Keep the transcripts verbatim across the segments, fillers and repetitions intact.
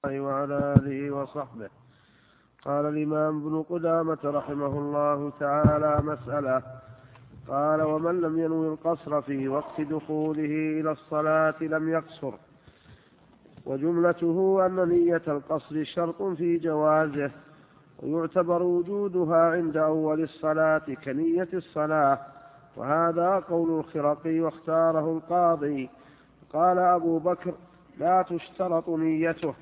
وعلى آله وصحبه. قال الإمام ابن قدامة رحمه الله تعالى: مسألة. قال: ومن لم ينوي القصر في وقت دخوله إلى الصلاة لم يقصر. وجملته أن نية القصر شرط في جوازه، ويعتبر وجودها عند أول الصلاة كنية الصلاة، وهذا قول الخرقي واختاره القاضي. قال أبو بكر: لا تشترط نيته،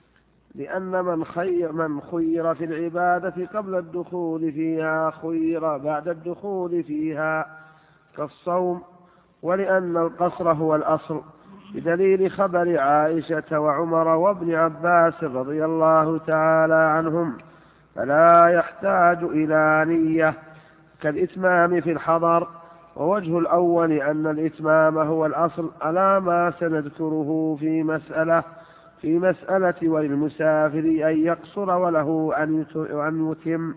لأن من خير, من خير في العبادة قبل الدخول فيها خير بعد الدخول فيها كالصوم، ولأن القصر هو الأصل بدليل خبر عائشة وعمر وابن عباس رضي الله تعالى عنهم، فلا يحتاج إلى نية كالإتمام في الحضر. ووجه الأول أن الإتمام هو الأصل على ما سنذكره في مسألة في مسألة وللمسافر أن يقصر وله أن يتم.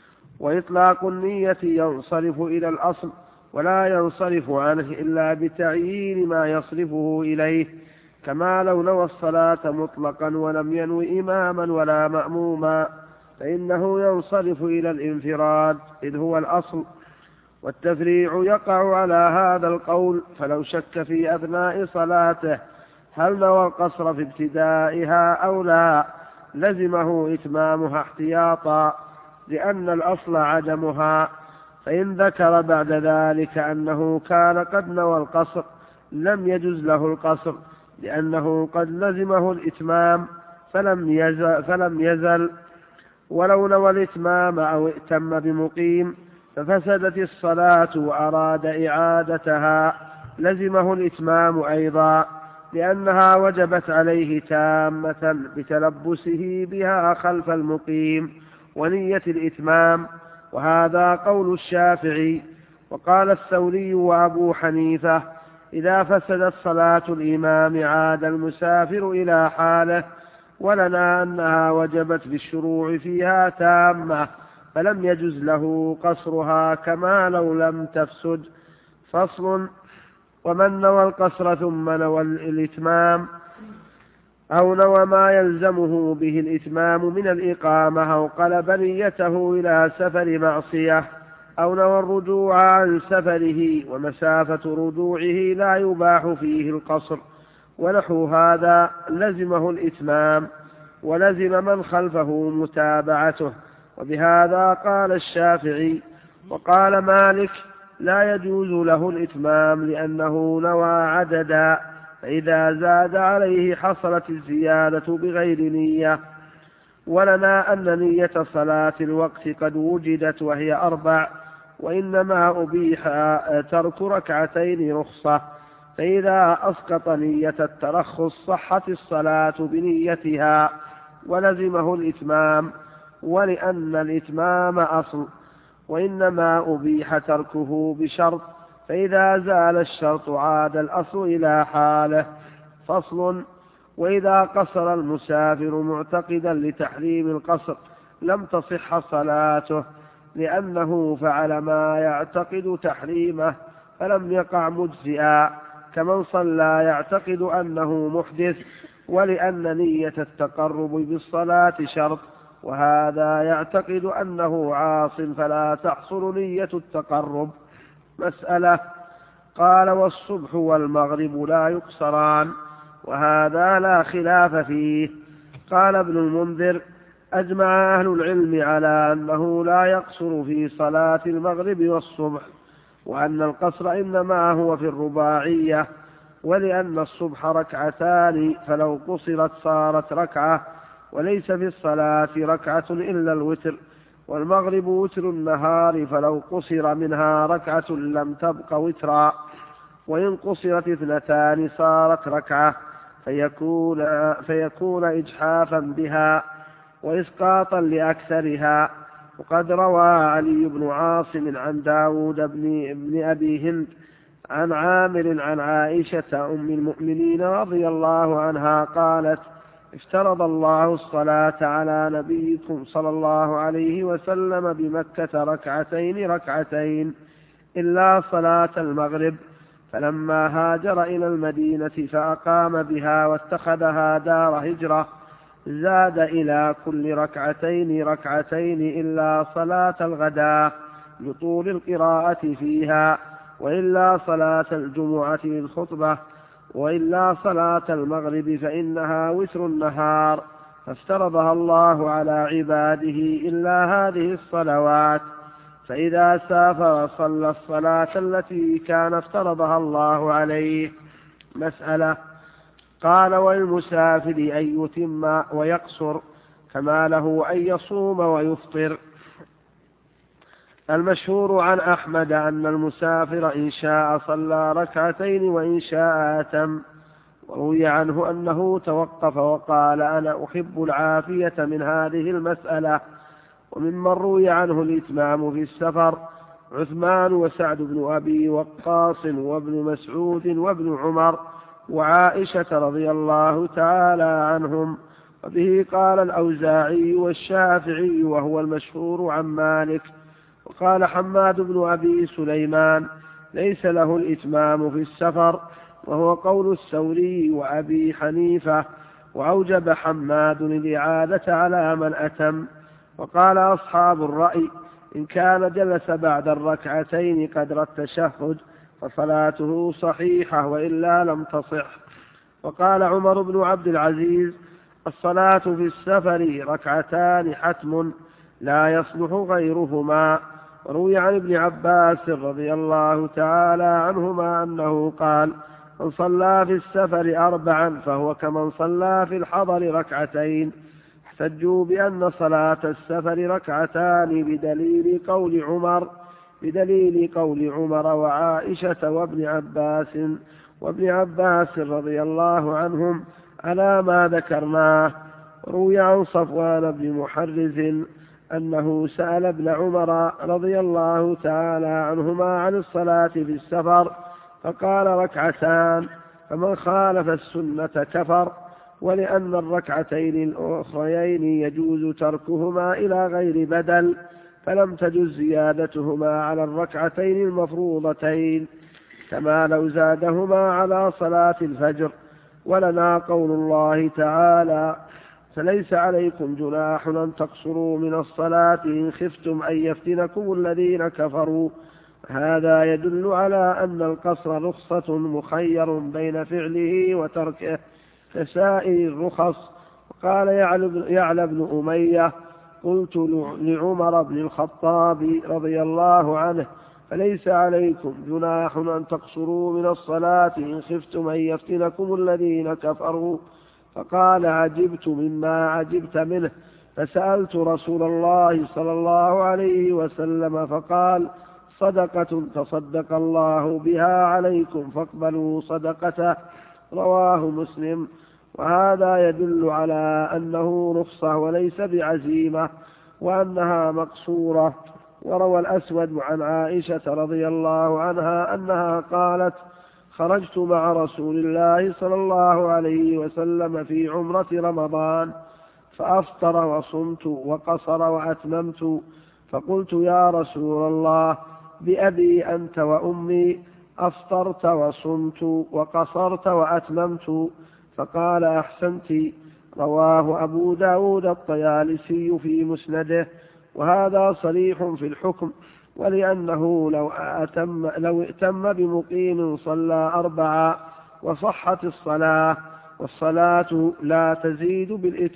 وإطلاق النية ينصرف إلى الأصل ولا ينصرف عنه إلا بتعيين ما يصرفه إليه، كما لو نوى الصلاة مطلقا ولم ينوي إماما ولا مأموما فإنه ينصرف إلى الانفراد إذ هو الأصل. والتفريع يقع على هذا القول، فلو شك في أثناء صلاته هل نوى القصر في ابتدائها أو لا لزمه إتمامها احتياطا، لأن الأصل عدمها. فإن ذكر بعد ذلك أنه كان قد نوى القصر لم يجز له القصر، لأنه قد لزمه الإتمام فلم يزل, فلم يزل ولو نوى الإتمام أو ائتم بمقيم ففسدت الصلاة وأراد إعادتها لزمه الإتمام أيضا، لأنها وجبت عليه تامة بتلبسه بها خلف المقيم ونية الإتمام، وهذا قول الشافعي. وقال الثوري وأبو حنيفة: إذا فسدت صلاة الإمام عاد المسافر إلى حاله، ولنا أنها وجبت بالشروع فيها تامة فلم يجز له قصرها كما لو لم تفسد. فصل. ومن نوى القصر ثم نوى الإتمام أو نوى ما يلزمه به الإتمام من الإقامة أو قلب نيته إلى سفر معصية أو نوى الرجوع عن سفره ومسافة رجوعه لا يباح فيه القصر ونحو هذا لزمه الإتمام، ولزم من خلفه متابعته. وبهذا قال الشافعي. وقال مالك: لا يجوز له الإتمام لأنه نوى عددا، فإذا زاد عليه حصلت الزيادة بغير نية. ولنا أن نية صلاة الوقت قد وجدت وهي أربع، وإنما أبيح ترك ركعتين رخصة، فإذا أسقط نية الترخص صحت الصلاة بنيتها ولزمه الإتمام، ولأن الإتمام أصل، وإنما أبيح تركه بشرط، فإذا زال الشرط عاد الأصل إلى حاله. فصل. وإذا قصر المسافر معتقدا لتحريم القصر لم تصح صلاته، لأنه فعل ما يعتقد تحريمه فلم يقع مجزئا، كمن صلى يعتقد أنه محدث، ولأن نية التقرب بالصلاة شرط، وهذا يعتقد أنه عاص فلا تحصل نية التقرب. مسألة. قال: والصبح والمغرب لا يقصران، وهذا لا خلاف فيه. قال ابن المنذر: أجمع أهل العلم على أنه لا يقصر في صلاة المغرب والصبح، وأن القصر إنما هو في الرباعية، ولأن الصبح ركعتان فلو قصرت صارت ركعة، وليس في الصلاة ركعة إلا الوتر، والمغرب وتر النهار فلو قصر منها ركعة لم تبق وترا، وإن قصرت اثنتان صارت ركعة، فيكون, فيكون إجحافا بها وإسقاطا لأكثرها. وقد روى علي بن عاصم عن داود بن, بن أبي هند عن عامر عن عائشة أم المؤمنين رضي الله عنها قالت: افترض الله الصلاة على نبيكم صلى الله عليه وسلم بمكة ركعتين ركعتين إلا صلاة المغرب، فلما هاجر إلى المدينة فأقام بها واتخذها دار هجرة زاد إلى كل ركعتين ركعتين إلا صلاة الغداء لطول القراءة فيها، وإلا صلاة الجمعة للخطبة، وإلا صلاة المغرب فإنها وتر النهار، فافترضها الله على عباده إلا هذه الصلوات. فإذا سافر صلى الصلاة التي كان افترضها الله عليه. مسألة. قال: والمسافر أن يتم ويقصر، كما له أن يصوم ويفطر. المشهور عن أحمد أن المسافر إن شاء صلى ركعتين وإن شاء أتم، وروي عنه أنه توقف وقال: أنا أحب العافية من هذه المسألة. وممن روي عنه الإتمام في السفر عثمان وسعد بن أبي وقاص وابن مسعود وابن عمر وعائشة رضي الله تعالى عنهم، وبه قال الأوزاعي والشافعي وهو المشهور عن مالك. وقال حماد بن أبي سليمان: ليس له الإتمام في السفر، وهو قول الثوري وأبي حنيفة، وأوجب حماد الإعادة على من أتم. وقال أصحاب الرأي: إن كان جلس بعد الركعتين قدر التشهد فصلاته صحيحة، وإلا لم تصح. وقال عمر بن عبد العزيز: الصلاة في السفر ركعتان حتم لا يصلح غيرهما. وروي عن ابن عباس رضي الله تعالى عنهما أنه قال: من صلى في السفر أربعا فهو كمن صلى في الحضر ركعتين. احتجوا بأن صلاة السفر ركعتان بدليل قول عمر بدليل قول عمر وعائشة وابن عباس وابن عباس رضي الله عنهم على ما ذكرناه. روي عن صفوان بن محرز أنه سأل ابن عمر رضي الله تعالى عنهما عن الصلاة في السفر فقال: ركعتان، فمن خالف السنة كفر. ولأن الركعتين الأخريين يجوز تركهما إلى غير بدل، فلم تجز زيادتهما على الركعتين المفروضتين، كما لو زادهما على صلاة الفجر. ولنا قول الله تعالى: فليس عليكم جناح أن تقصروا من الصلاة إن خفتم أن يفتنكم الذين كفروا. هذا يدل على أن القصر رخصة مخير بين فعله وتركه كسائر الرخص. وقال يعلى بن أمية: قلت لعمر بن الخطاب رضي الله عنه: فليس عليكم جناح أن تقصروا من الصلاة إن خفتم أن يفتنكم الذين كفروا. فقال: عجبت مما عجبت منه، فسألت رسول الله صلى الله عليه وسلم فقال: صدقة تصدق الله بها عليكم فاقبلوا صدقته. رواه مسلم. وهذا يدل على أنه رخصة وليس بعزيمة، وأنها مقصورة. وروى الأسود عن عائشة رضي الله عنها أنها قالت: خرجت مع رسول الله صلى الله عليه وسلم في عمرة رمضان فأفطر وصمت وقصر وأتممت، فقلت: يا رسول الله، بأبي أنت وأمي، أفطرت وصمت وقصرت وأتممت؟ فقال: أحسنت. رواه أبو داود الطيالسي في مسنده. وهذا صريح في الحكم، ولأنه لو أتم, لو ائتم بمقيم صلى أربعة وصحت الصلاة، والصلاة لا تزيد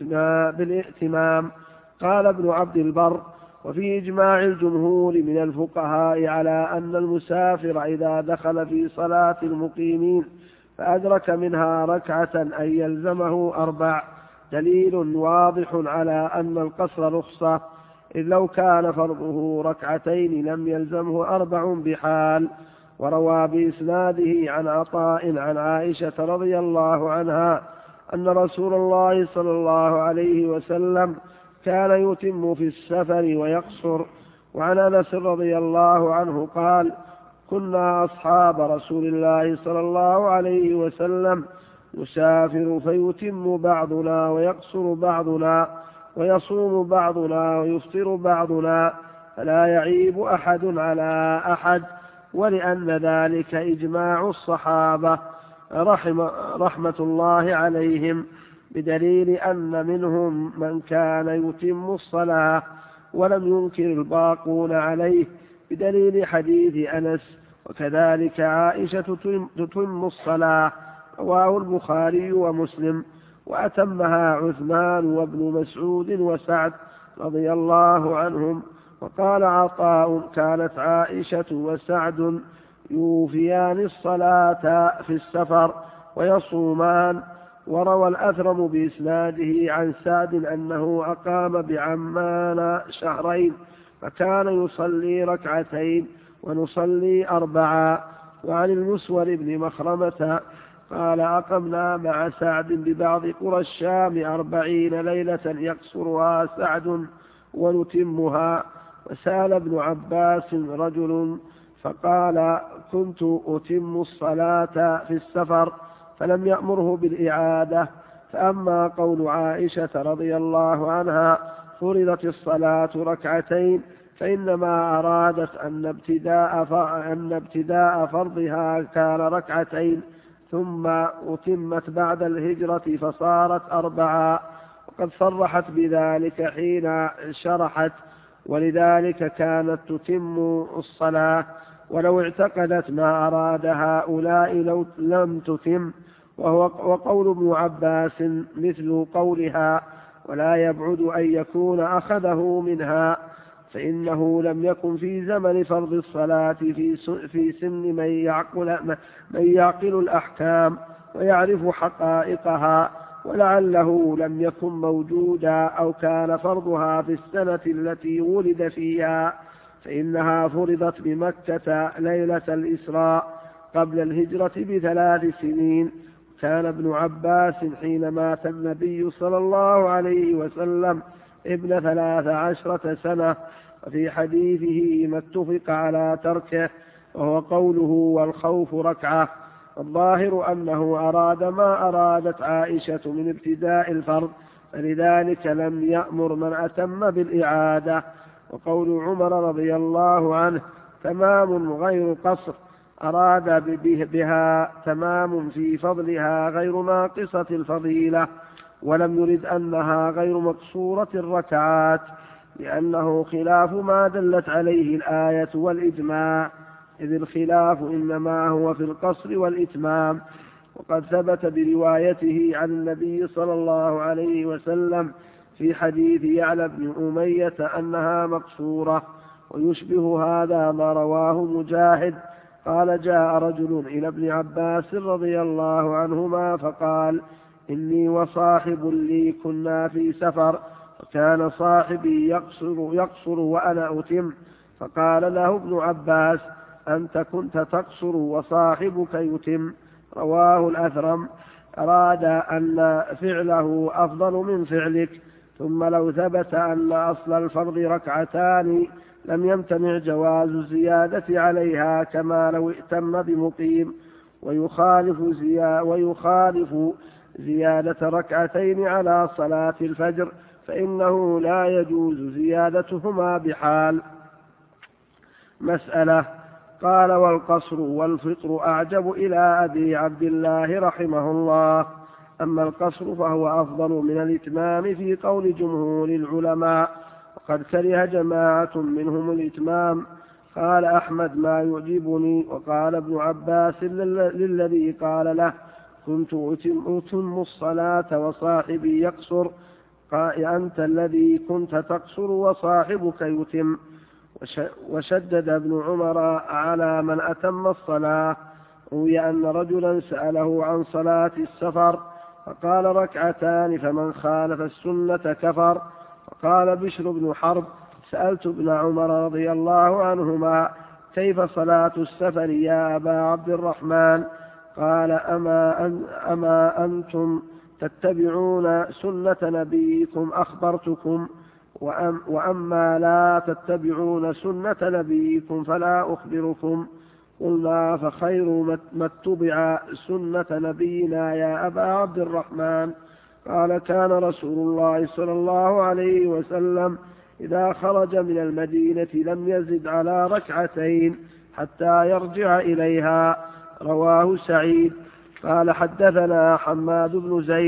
بالائتمام. قال ابن عبد البر: وفي إجماع الجمهور من الفقهاء على أن المسافر إذا دخل في صلاة المقيمين فأدرك منها ركعة أن يلزمه أربع، دليل واضح على أن القصر رخصة، إذ لو كان فرضه ركعتين لم يلزمه أربع بحال. وروى بإسناده عن عطاء عن عائشة رضي الله عنها أن رسول الله صلى الله عليه وسلم كان يتم في السفر ويقصر. وعن أنس رضي الله عنه قال: كنا أصحاب رسول الله صلى الله عليه وسلم نسافر فيتم بعضنا ويقصر بعضنا، ويصوم بعضنا ويفطر بعضنا، فلا يعيب أحد على أحد. ولأن ذلك إجماع الصحابة رحمة, رحمة الله عليهم، بدليل أن منهم من كان يتم الصلاة ولم ينكر الباقون عليه بدليل حديث أنس. وكذلك عائشة تتم الصلاة، رواه البخاري ومسلم، وأتمها عثمان وابن مسعود وسعد رضي الله عنهم. وقال عطاء: كانت عائشة وسعد يوفيان الصلاة في السفر ويصومان. وروى الأثرم بإسناده عن سعد أنه أقام بعمان شهرين فكان يصلي ركعتين ونصلي أربعا. وعن المسور بن مخرمة قال: أقمنا مع سعد ببعض قرى الشام أربعين ليلة يقصرها سعد ونتمها. وسأل ابن عباس رجل فقال: كنت أتم الصلاة في السفر، فلم يأمره بالإعادة. فأما قول عائشة رضي الله عنها: فرضت الصلاة ركعتين، فإنما أرادت أن ابتداء أن ابتداء فرضها كان ركعتين ثم أتمت بعد الهجرة فصارت أربعا، وقد صرحت بذلك حين شرحت: ولذلك كانت تتم الصلاة. ولو اعتقدت ما أراد هؤلاء لو لم تتم. وهو وقول ابن عباس مثل قولها: ولا يبعد أن يكون أخذه منها، فإنه لم يكن في زمن فرض الصلاة في في سن من يعقل, من يعقل الأحكام ويعرف حقائقها، ولعله لم يكن موجودا أو كان فرضها في السنة التي ولد فيها، فإنها فرضت بمكة ليلة الإسراء قبل الهجرة بثلاث سنين. كان ابن عباس حين مات النبي صلى الله عليه وسلم ابن ثلاث عشرة سنة، وفي حديثه ما اتفق على تركه، وهو قوله: والخوف ركعة. الظاهر أنه أراد ما أرادت عائشة من ابتداء الفرض، فلذلك لم يأمر من أتم بالإعادة. وقول عمر رضي الله عنه: تمام غير قصر، أراد بها تمام في فضلها غير ناقصة الفضيلة، ولم يرد أنها غير مقصورة الركعات، لأنه خلاف ما دلت عليه الآية والإجماع، إذ الخلاف إنما هو في القصر والإتمام. وقد ثبت بروايته عن النبي صلى الله عليه وسلم في حديث يعلى بن أمية أنها مقصورة. ويشبه هذا ما رواه مجاهد قال: جاء رجل إلى ابن عباس رضي الله عنهما فقال: إني وصاحب لي كنا في سفر، وكان صاحبي يقصر, يقصر وأنا أتم، فقال له ابن عباس: أنت كنت تقصر وصاحبك يتم. رواه الأثرم. أراد أن فعله أفضل من فعلك. ثم لو ثبت أن أصل الفرض ركعتان لم يمتنع جواز الزيادة عليها، كما لو ائتم بمقيم. ويخالف, زيا ويخالف زيادة ركعتين على صلاة الفجر، فإنه لا يجوز زيادتهما بحال. مسألة. قال: والقصر والفطر أعجب إلى أبي عبد الله رحمه الله. أما القصر فهو أفضل من الإتمام في قول جمهور العلماء، وقد كره جماعة منهم الإتمام. قال أحمد: ما يعجبني. وقال ابن عباس للذي قال له: كنت أتم الصلاة وصاحبي يقصر، قال: أنت الذي كنت تقصر وصاحبك يتم. وشدد ابن عمر على من أتم الصلاة. روي أن رجلا سأله عن صلاة السفر فقال: ركعتان، فمن خالف السنة كفر. وقال بشر بن حرب: سألت ابن عمر رضي الله عنهما: كيف صلاة السفر يا أبا عبد الرحمن؟ قال: أما, أن أما أنتم تتبعون سنة نبيكم أخبرتكم، وأم وأما لا تتبعون سنة نبيكم فلا أخبركم. قلنا: فخير ما اتبع سنة نبينا يا أبا عبد الرحمن. قال: كان رسول الله صلى الله عليه وسلم إذا خرج من المدينة لم يزد على ركعتين حتى يرجع إليها. رواه سعيد. قال: حدثنا حماد بن زيد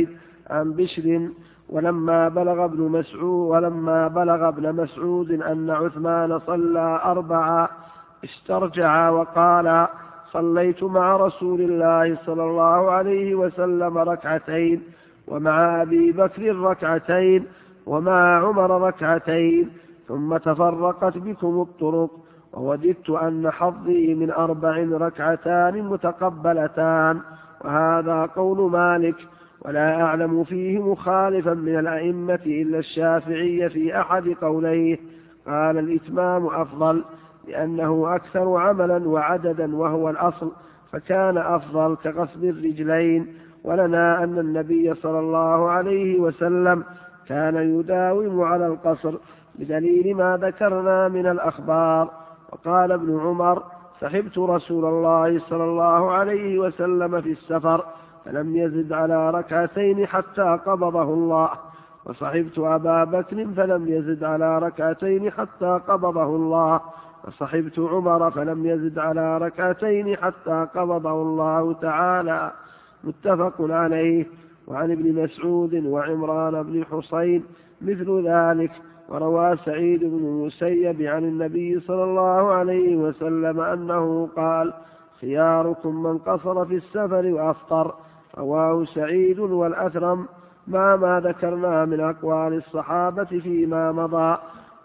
عن بشر ولما بلغ ابن مسعود ولما بلغ ابن مسعود أن عثمان صلى أربعة استرجع وقال صليت مع رسول الله صلى الله عليه وسلم ركعتين ومع أبي بكر ركعتين ومع عمر ركعتين ثم تفرقت بكم الطرق ووددت أن حظي من أربع ركعتان متقبلتان. وهذا قول مالك، ولا أعلم فيه مخالفا من الأئمة إلا الشافعي في أحد قوليه. قال الإتمام أفضل لأنه أكثر عملا وعددا وهو الأصل، فكان أفضل كغسل الرجلين. ولنا أن النبي صلى الله عليه وسلم كان يداوم على القصر بدليل ما ذكرنا من الأخبار. وقال ابن عمر صحبت رسول الله صلى الله عليه وسلم في السفر فلم يزد على ركعتين حتى قبضه الله، وصحبت أبا بكر فلم يزد على ركعتين حتى قبضه الله، وصحبت عمر فلم يزد على ركعتين حتى قبضه الله تعالى. متفق عليه. وعن ابن مسعود وعمران بن حصين مثل ذلك. وروى سعيد بن المسيب عن النبي صلى الله عليه وسلم أنه قال خياركم من قصر في السفر وأفطر. رواه سعيد والأثرم مع ما ذكرنا من أقوال الصحابة فيما مضى،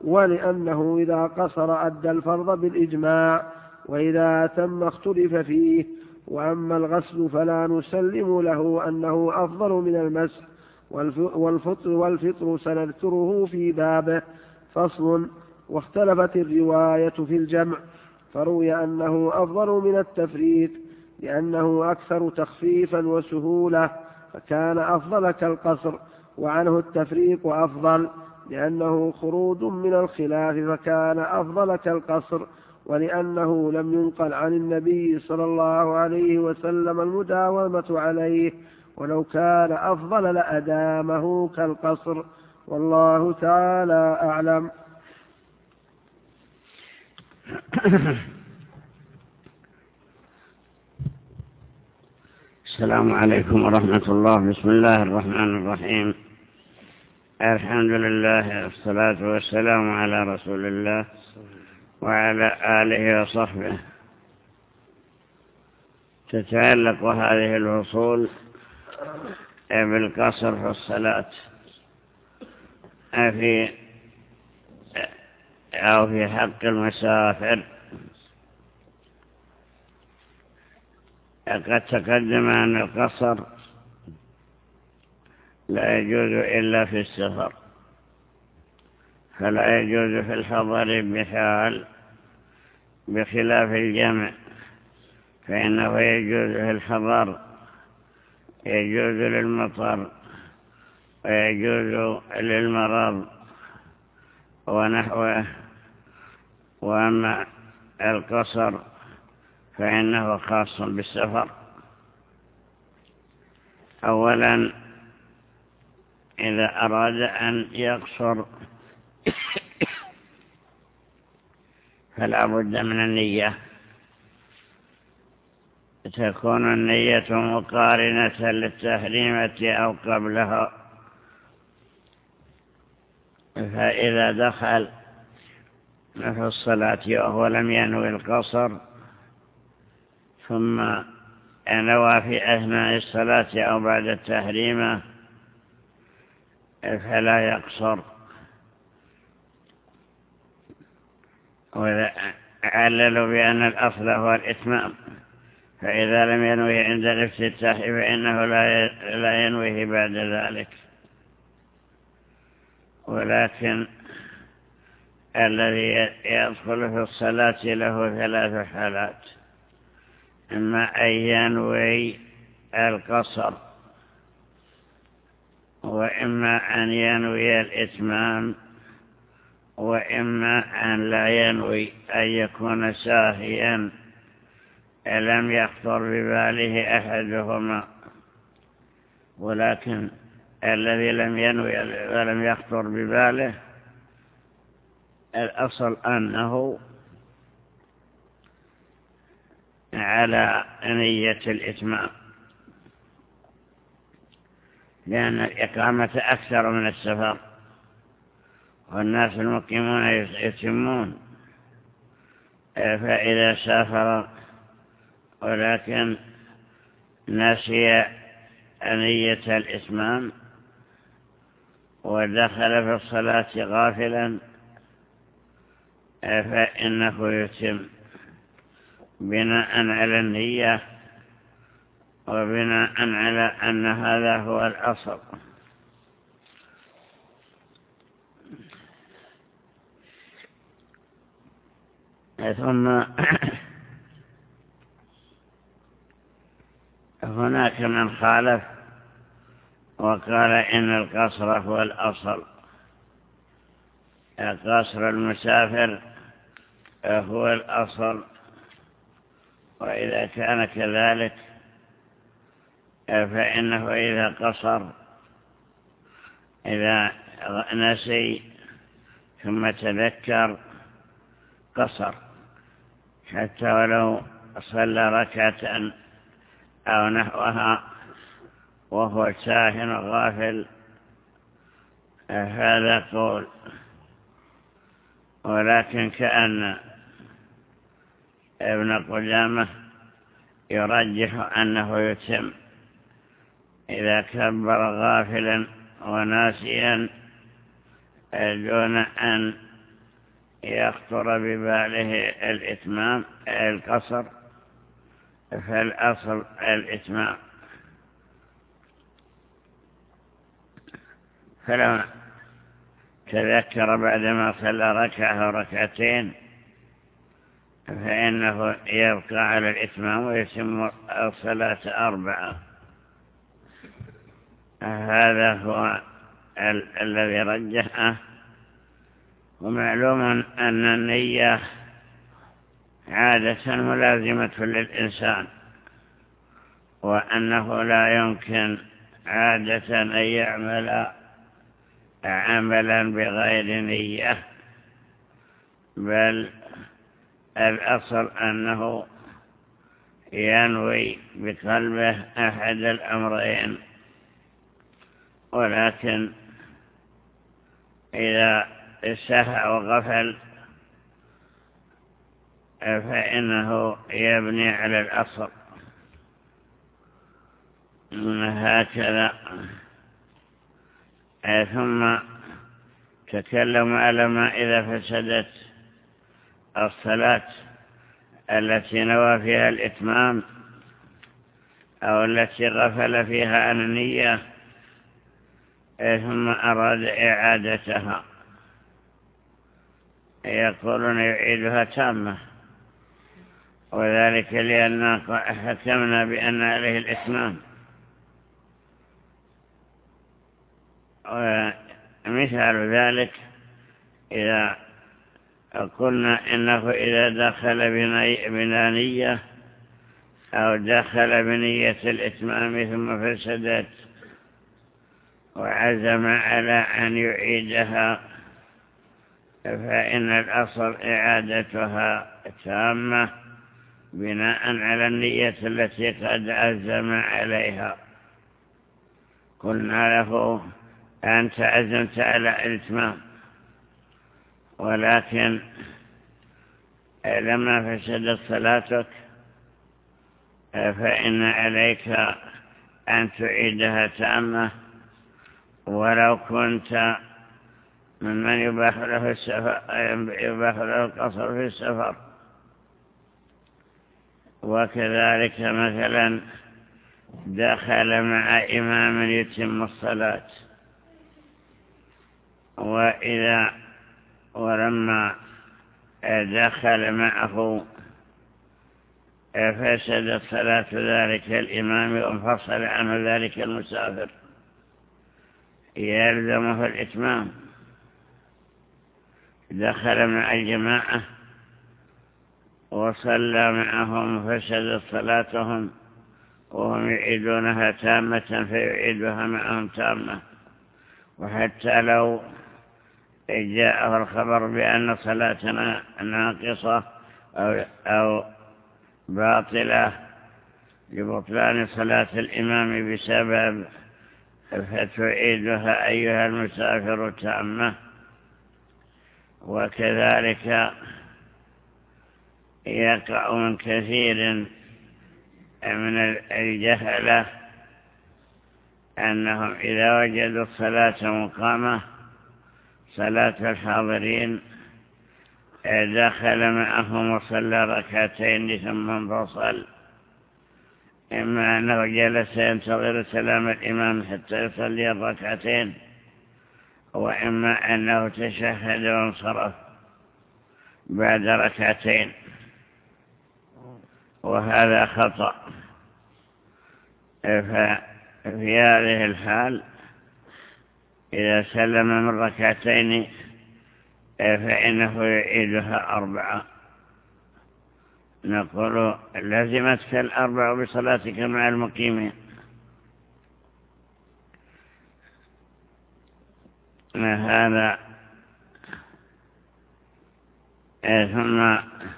ولأنه إذا قصر أدى الفرض بالإجماع، وإذا تم اختلف فيه. وأما الغسل فلا نسلم له أنه أفضل من المسح، والفطر, والفطر سنذكره في بابه. فصل. واختلفت الرواية في الجمع، فروي أنه أفضل من التفريق لأنه أكثر تخفيفا وسهولة فكان أفضل كالقصر، وعنه التفريق أفضل لأنه خروج من الخلاف فكان أفضل كالقصر، ولأنه لم ينقل عن النبي صلى الله عليه وسلم المداومة عليه، ولو كان أفضل لأدامه كالقصر. والله تعالى أعلم. السلام عليكم ورحمة الله. بسم الله الرحمن الرحيم. الحمد لله والصلاة والسلام على رسول الله وعلى آله وصحبه. تتعلق هذه الفصول بالقصر في الصلاة في أو في حق المسافر. قد تقدم أن القصر لا يجوز إلا في السفر، فلا يجوز في الحضر بحال، بخلاف الجمع فإنه يجوز في الحضر، يجوز للمطر ويجوز للمرض ونحوه. وأما القصر فإنه خاص بالسفر. أولا إذا أراد أن يقصر فلا بد من النية، تكون النية مقارنة للتحريمة أو قبلها. فإذا دخل في الصلاة وهو لم ينوي القصر ثم نوى في أثناء الصلاة أو بعد التحريمة فلا يقصر. وعللوا بأن الأصل هو الإتمام، فإذا لم ينوي عند الافتتاح فإنه لا ينويه بعد ذلك. ولكن الذي يدخل في الصلاة له ثلاث حالات: إما أن ينوي القصر، وإما أن ينوي الإتمام، وإما أن لا ينوي، أن يكون ساهيا لم يخطر بباله أحدهما. ولكن الذي لم ينوي ولم يخطر بباله الأصل أنه على نية الإتمام. لأن الإقامة أكثر من السفر، والناس المقيمون يتمون. فإذا سافر ولكن نسي نية الإتمام ودخل في الصلاة غافلا فإنه يتم بناء على النية وبناء على أن هذا هو الأصل. ثم هناك من خالف وقال إن القصر هو الأصل، قصر المسافر هو الأصل، وإذا كان كذلك فإنه إذا قصر إذا نسي ثم تذكر قصر، حتى ولو صلى ركعة أو نحوها وهو ساهن غافل، هذا قول. ولكن كأن ابن قدامة يرجح أنه يتم إذا كبر غافلا وناسيا دون أن يخطر بباله الإتمام القصر، فالأصل الإتمام. فلو تذكر بعدما صلى ركعة أو ركعتين فإنه يبقى على الإتمام ويتم الصلاة أربعة. هذا هو ال الذي رجحه. ومعلوم أن النية عادة ملازمة للإنسان، وأنه لا يمكن عادة أن يعمل عملا بغير نية، بل الأصل أنه ينوي بقلبه أحد الأمرين. ولكن إذا سهى وغفل فإنه يبني على الأصل. هكذا. ثم تكلم على ما إذا فسدت الصلاة التي نوى فيها الإتمام أو التي غفل فيها عن النية ثم أراد إعادتها، يقولون يعيدها تامة، وذلك لأننا حكمنا بأن عليه الإتمام. ومثال ذلك إذا قلنا إنه إذا دخل بنية أو دخل بنية الإتمام ثم فسدت وعزم على أن يعيدها فإن الأصل إعادتها تامة بناء على النية التي قد عزم عليها. قلنا له أنت عزمت على الإتمام، ولكن لما فسدت صلاتك فإن عليك أن تعيدها تامة، ولو كنت ممن يباح له السفر يباح له القصر في السفر. وكذلك مثلا دخل مع إمام يتم الصلاة، وإذا ولما دخل معه فسدت صلاة ذلك الإمام وانفصل عنه ذلك المسافر، يلزمه الإتمام. دخل مع الجماعة وصلى معهم فسدت صلاتهم وهم يعيدونها تامة فيعيدها معهم تامة. وحتى لو جاءه الخبر بأن صلاتنا ناقصة أو, أو باطلة لبطلان صلاة الإمام بسبب فتعيدها أيها المسافر تامة. وكذلك يقع من كثير من الجهلة أنهم إذا وجدوا الصلاة مقامة صلاة الحاضرين دخل معهم وصلى ركعتين ثم انفصل، إما أنه جلس ينتظر سلام الإمام حتى يصلي الركعتين، وإما أنه تشهد وانصرف بعد ركعتين، وهذا خطأ. ففي هذه الحال إذا سلم من ركعتين فإنه يعيدها أربعة. نقول لزمتك الأربع بصلاتك مع المقيمين. هذا ثم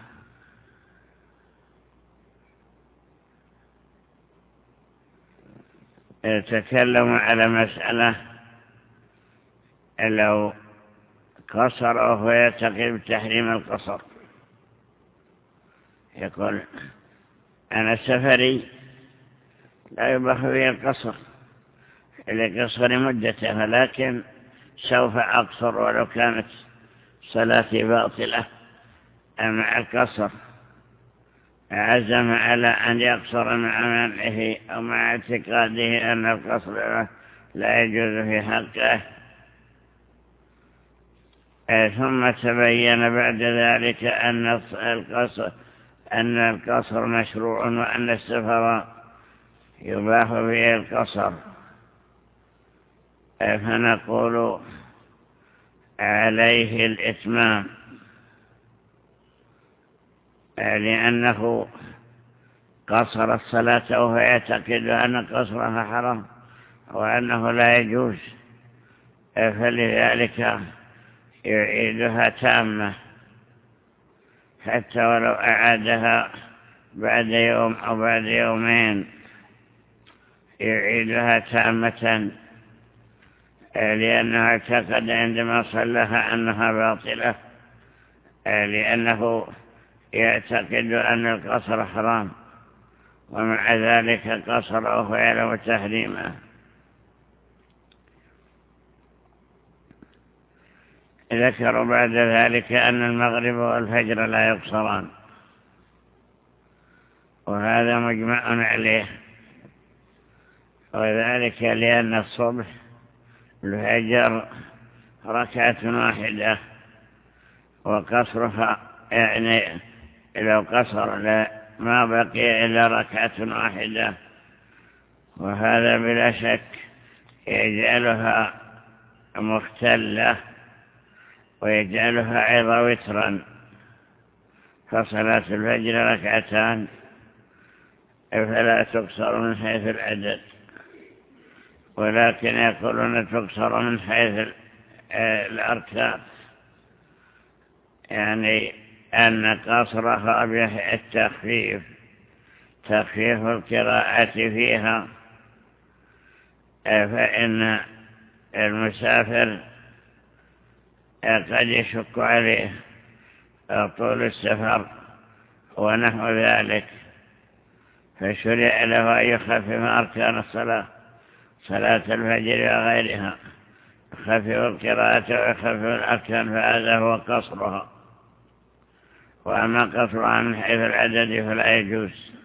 يتكلم على مسألة لو قصر وهو يعتقد بتحريم القصر، يقول أنا سفري لا يباح به القصر لقصر مدته، ولكن سوف أقصر ولو كانت صلاتي باطلة. مع القصر عزم على أن يقصر مع منعه أو مع اعتقاده أن القصر لا يجوز في حقه، ثم تبين بعد ذلك أن القصر أن القصر مشروع وأن السفر يباح به القصر، فنقول عليه الإتمام، لأنه قصر الصلاة وهو يعتقد أن قصرها حرام وأنه لا يجوز، فلذلك يعيدها تامة حتى ولو أعادها بعد يوم أو بعد يومين يعيدها تامة، لأنه اعتقد عندما صلىها أنها باطلة، لأنه يعتقد أن القصر حرام، ومع ذلك قصر وهو يعلم تحريمه. ذكروا بعد ذلك أن المغرب والفجر لا يقصران، وهذا مجمع عليه، وذلك لأن الصبح الفجر ركعة واحدة وقصرها يعني لو قصر ما بقي إلا ركعة واحدة، وهذا بلا شك يجعلها مختلة ويجعلها أيضا وترا، فصلاة الفجر ركعتان فلا تقصر من حيث العدد، ولكن يقولون تقصر من حيث الأركان، يعني أن قصرها بالتخفيف، تخفيف القراءة فيها، فإن المسافر قد يشك عليه طول السفر ونحو ذلك، فشرع له أن يخفف أركان الصلاة، صلاة الفجر وغيرها، يخفف القراءة ويخفف الأركان، فهذا هو قصرها. وأما قصرها من حيث العدد فلا يجوز.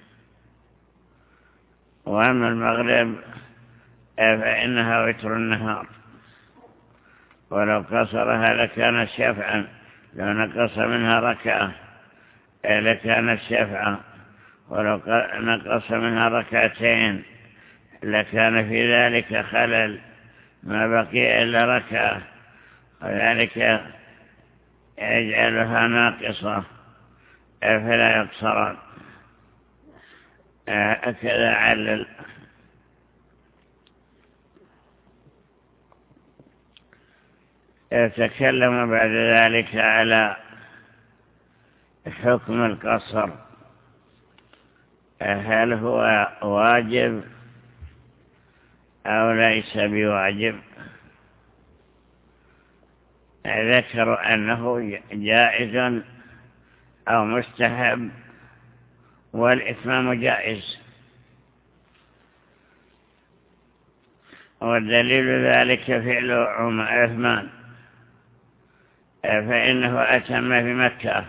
وأما المغرب فإنها وتر النهار، ولو قصرها لكانت شفعا، لو نقص منها ركعة لكانت شفعا، ولو نقص منها ركعتين لكان في ذلك خلل، ما بقي إلا ركعة، وذلك يجعلها ناقصة فلا يقصران. هكذا علل. يتكلم بعد ذلك على حكم القصر، هل هو واجب أو ليس بواجب. ذكروا أنه جائز أو مستحب، والإتمام جائز، والدليل ذلك فعل عثمان، فإنه أتم في مكة،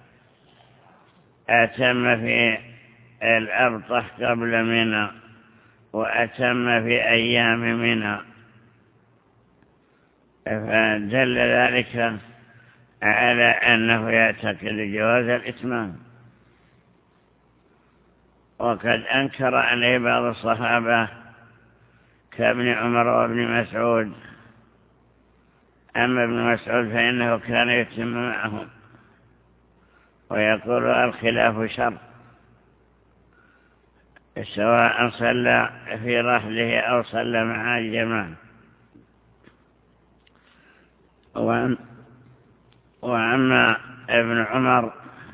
أتم في الأبطح قبل منى، وأتم في أيام منى، فدل ذلك على أنه يعتقد جواز الإتمام. وقد أنكر عليه بعض الصحابة كابن عمر وابن مسعود. أما ابن مسعود فإنه كان يتم معهم، ويقول الخلاف شر، سواء صلى في رحله أو صلى مع الجماعة. وأما ابن عمر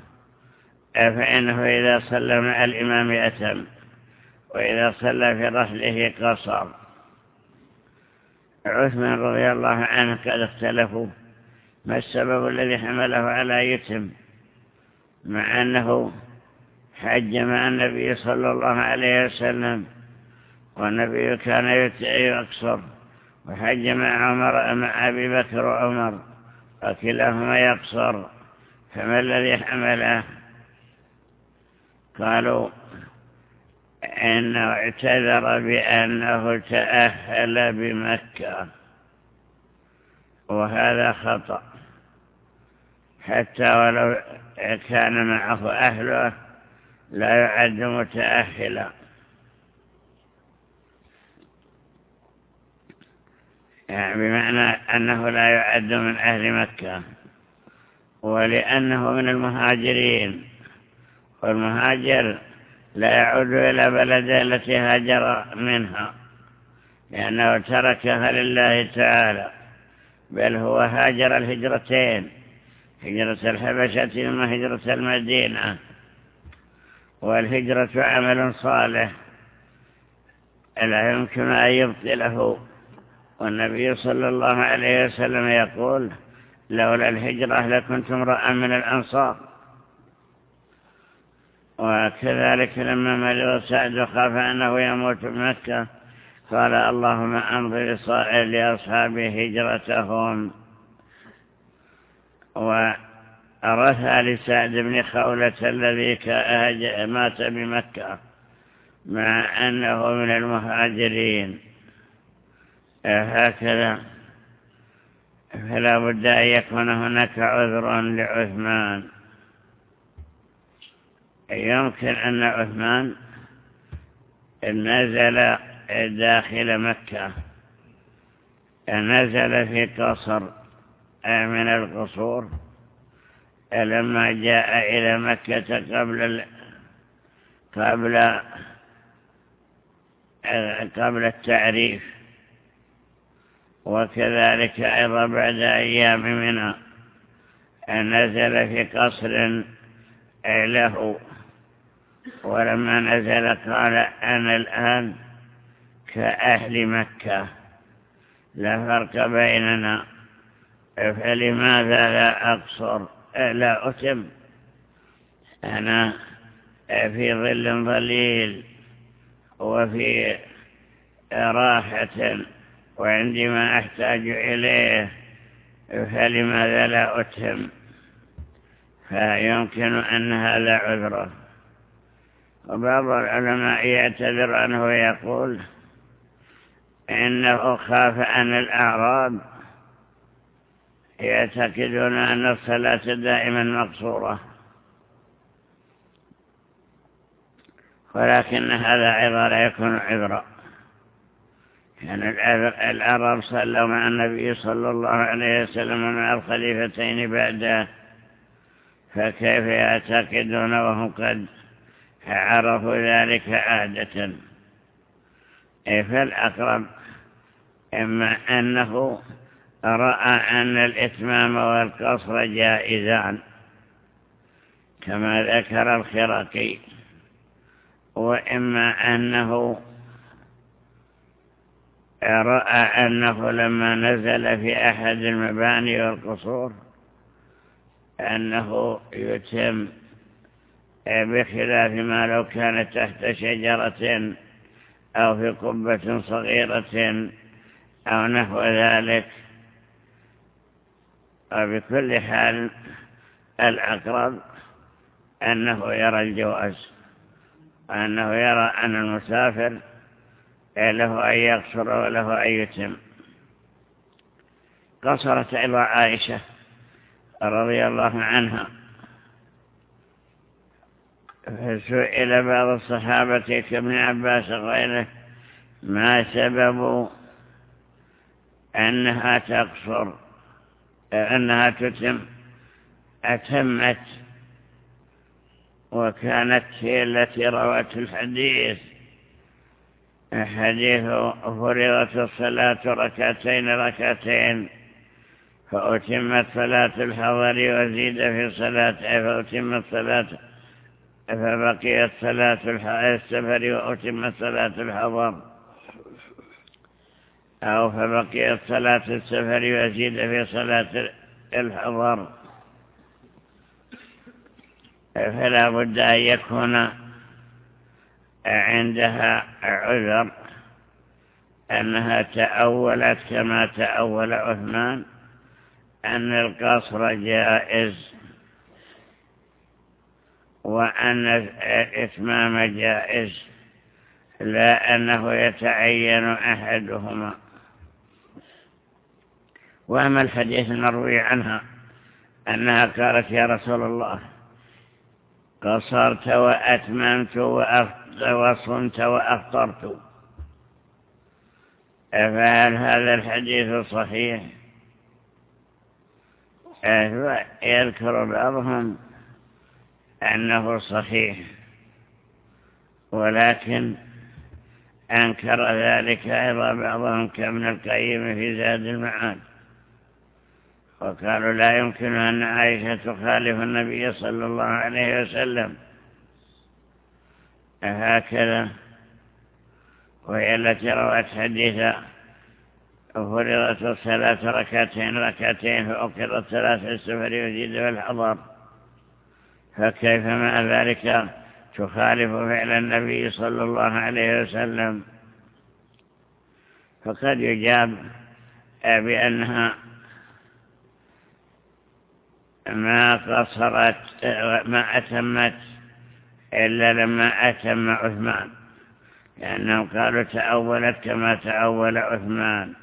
فإنه إذا صلى مع الإمام أتم، وإذا صلى في رحله قصر. عثمان رضي الله عنه قد اختلفوا ما السبب الذي حمله على يتم، مع أنه حج مع النبي صلى الله عليه وسلم، والنبي كان يقصر، وحج مع عمر مع أبي بكر وعمر، وكلاهما يقصر، فما الذي حمله؟ قالوا إنه اعتذر بأنه تأهل بمكة، وهذا خطأ، حتى ولو كان معه أهله لا يعد متأهلا. يعني بمعنى أنه لا يعد من أهل مكة، ولأنه من المهاجرين، والمهاجر لا يعود إلى بلده التي هاجر منها، لأنه تركها لله تعالى، بل هو هاجر الهجرتين، هجرة الحبشة ثم هجرة المدينة. والهجرة عمل صالح لا يمكن أن يبطله، والنبي صلى الله عليه وسلم يقول: لولا الهجرة لكنت امرأ من الأنصار. وكذلك لما مرض سعد وخاف أنه يموت بمكة قال: اللهم أمضي لأصحابه هجرتهم. وأرثى لسعد بن خولة الذي مات بمكة مع أنه من المهاجرين. هكذا فلا بد أن يكون هناك عذر لعثمان. يمكن أن عثمان نزل داخل مكة، نزل في قصر من القصور لما جاء إلى مكة قبل قبل قبل التعريف، وكذلك أيضا بعد أيام منها نزل في قصر له، ولما نزل قال: أنا الآن كأهل مكة، لا فرق بيننا، فلماذا لا أقصر لا أتم؟ أنا في ظل ظليل وفي راحة وعندي ما أحتاج إليه، فلماذا لا أتم؟ فيمكن أن هذا عذره. وبعض العلماء يعتذر عنه ويقول إنه خاف أن الأعراب يعتقدون أن الصلاة دائما مقصورة، ولكن هذا أيضا لا يكون عذرا. يعني العرب صلوا مع النبي صلى الله عليه وسلم مع الخليفتين بعده، فكيف يعتقدون وهم قد عرفوا ذلك عادة؟ فالأقرب إما أنه رأى أن الإتمام والقصر جائزان كما ذكر الخرقي، وإما أنه رأى أنه لما نزل في أحد المباني والقصور أنه يتم بخلاف ما لو كانت تحت شجرة أو في قبة صغيرة أو نحو ذلك. وبكل حال الأقرب أنه يرى الجواز، أنه يرى أن المسافر له أن يقصر وله أن يتم. قصرت أيضا عائشة رضي الله عنها، فسئل بعض الصحابة كابن عباس وغيره ما سبب أنها تقصر أنها تتم، أتمت وكانت هي التي روت الحديث، حديث فرضت الصلاة ركعتين ركعتين فأتمت صلاة الحضر وزيد في صلاة فأتمت صلاة فبقيت صلاة السفر وأتمت صلاة الحضر، أو فبقيت صلاة السفر وزيد في صلاة الحضر. فلا بد أن يكون عندها عذر أنها تأولت كما تأول عثمان أن القصر جائز وأن الإتمام جائز، لا أنه يتعين أحدهما. وأما الحديث المروي عنها أنها قالت يا رسول الله قصرت وأتممت وصمت وأفطرت، فهل هذا الحديث صحيح؟ يذكر بعضهم أنه صحيح، ولكن أنكر ذلك أيضا بعضهم كابن القيم في زاد المعاد، وقالوا لا يمكن أن عائشة تخالف النبي صلى الله عليه وسلم هكذا، وهي التي روت حديث فرضت الصلاة ركعتين ركعتين فأقرت صلاة السفر وزيد في الحضر، فكيف مع ذلك تخالف فعل النبي صلى الله عليه وسلم؟ فقد يجاب بأنها ما قصرت ما أتمت إلا لما أتم عثمان، لأنهم قالوا تأولت كما تأول عثمان.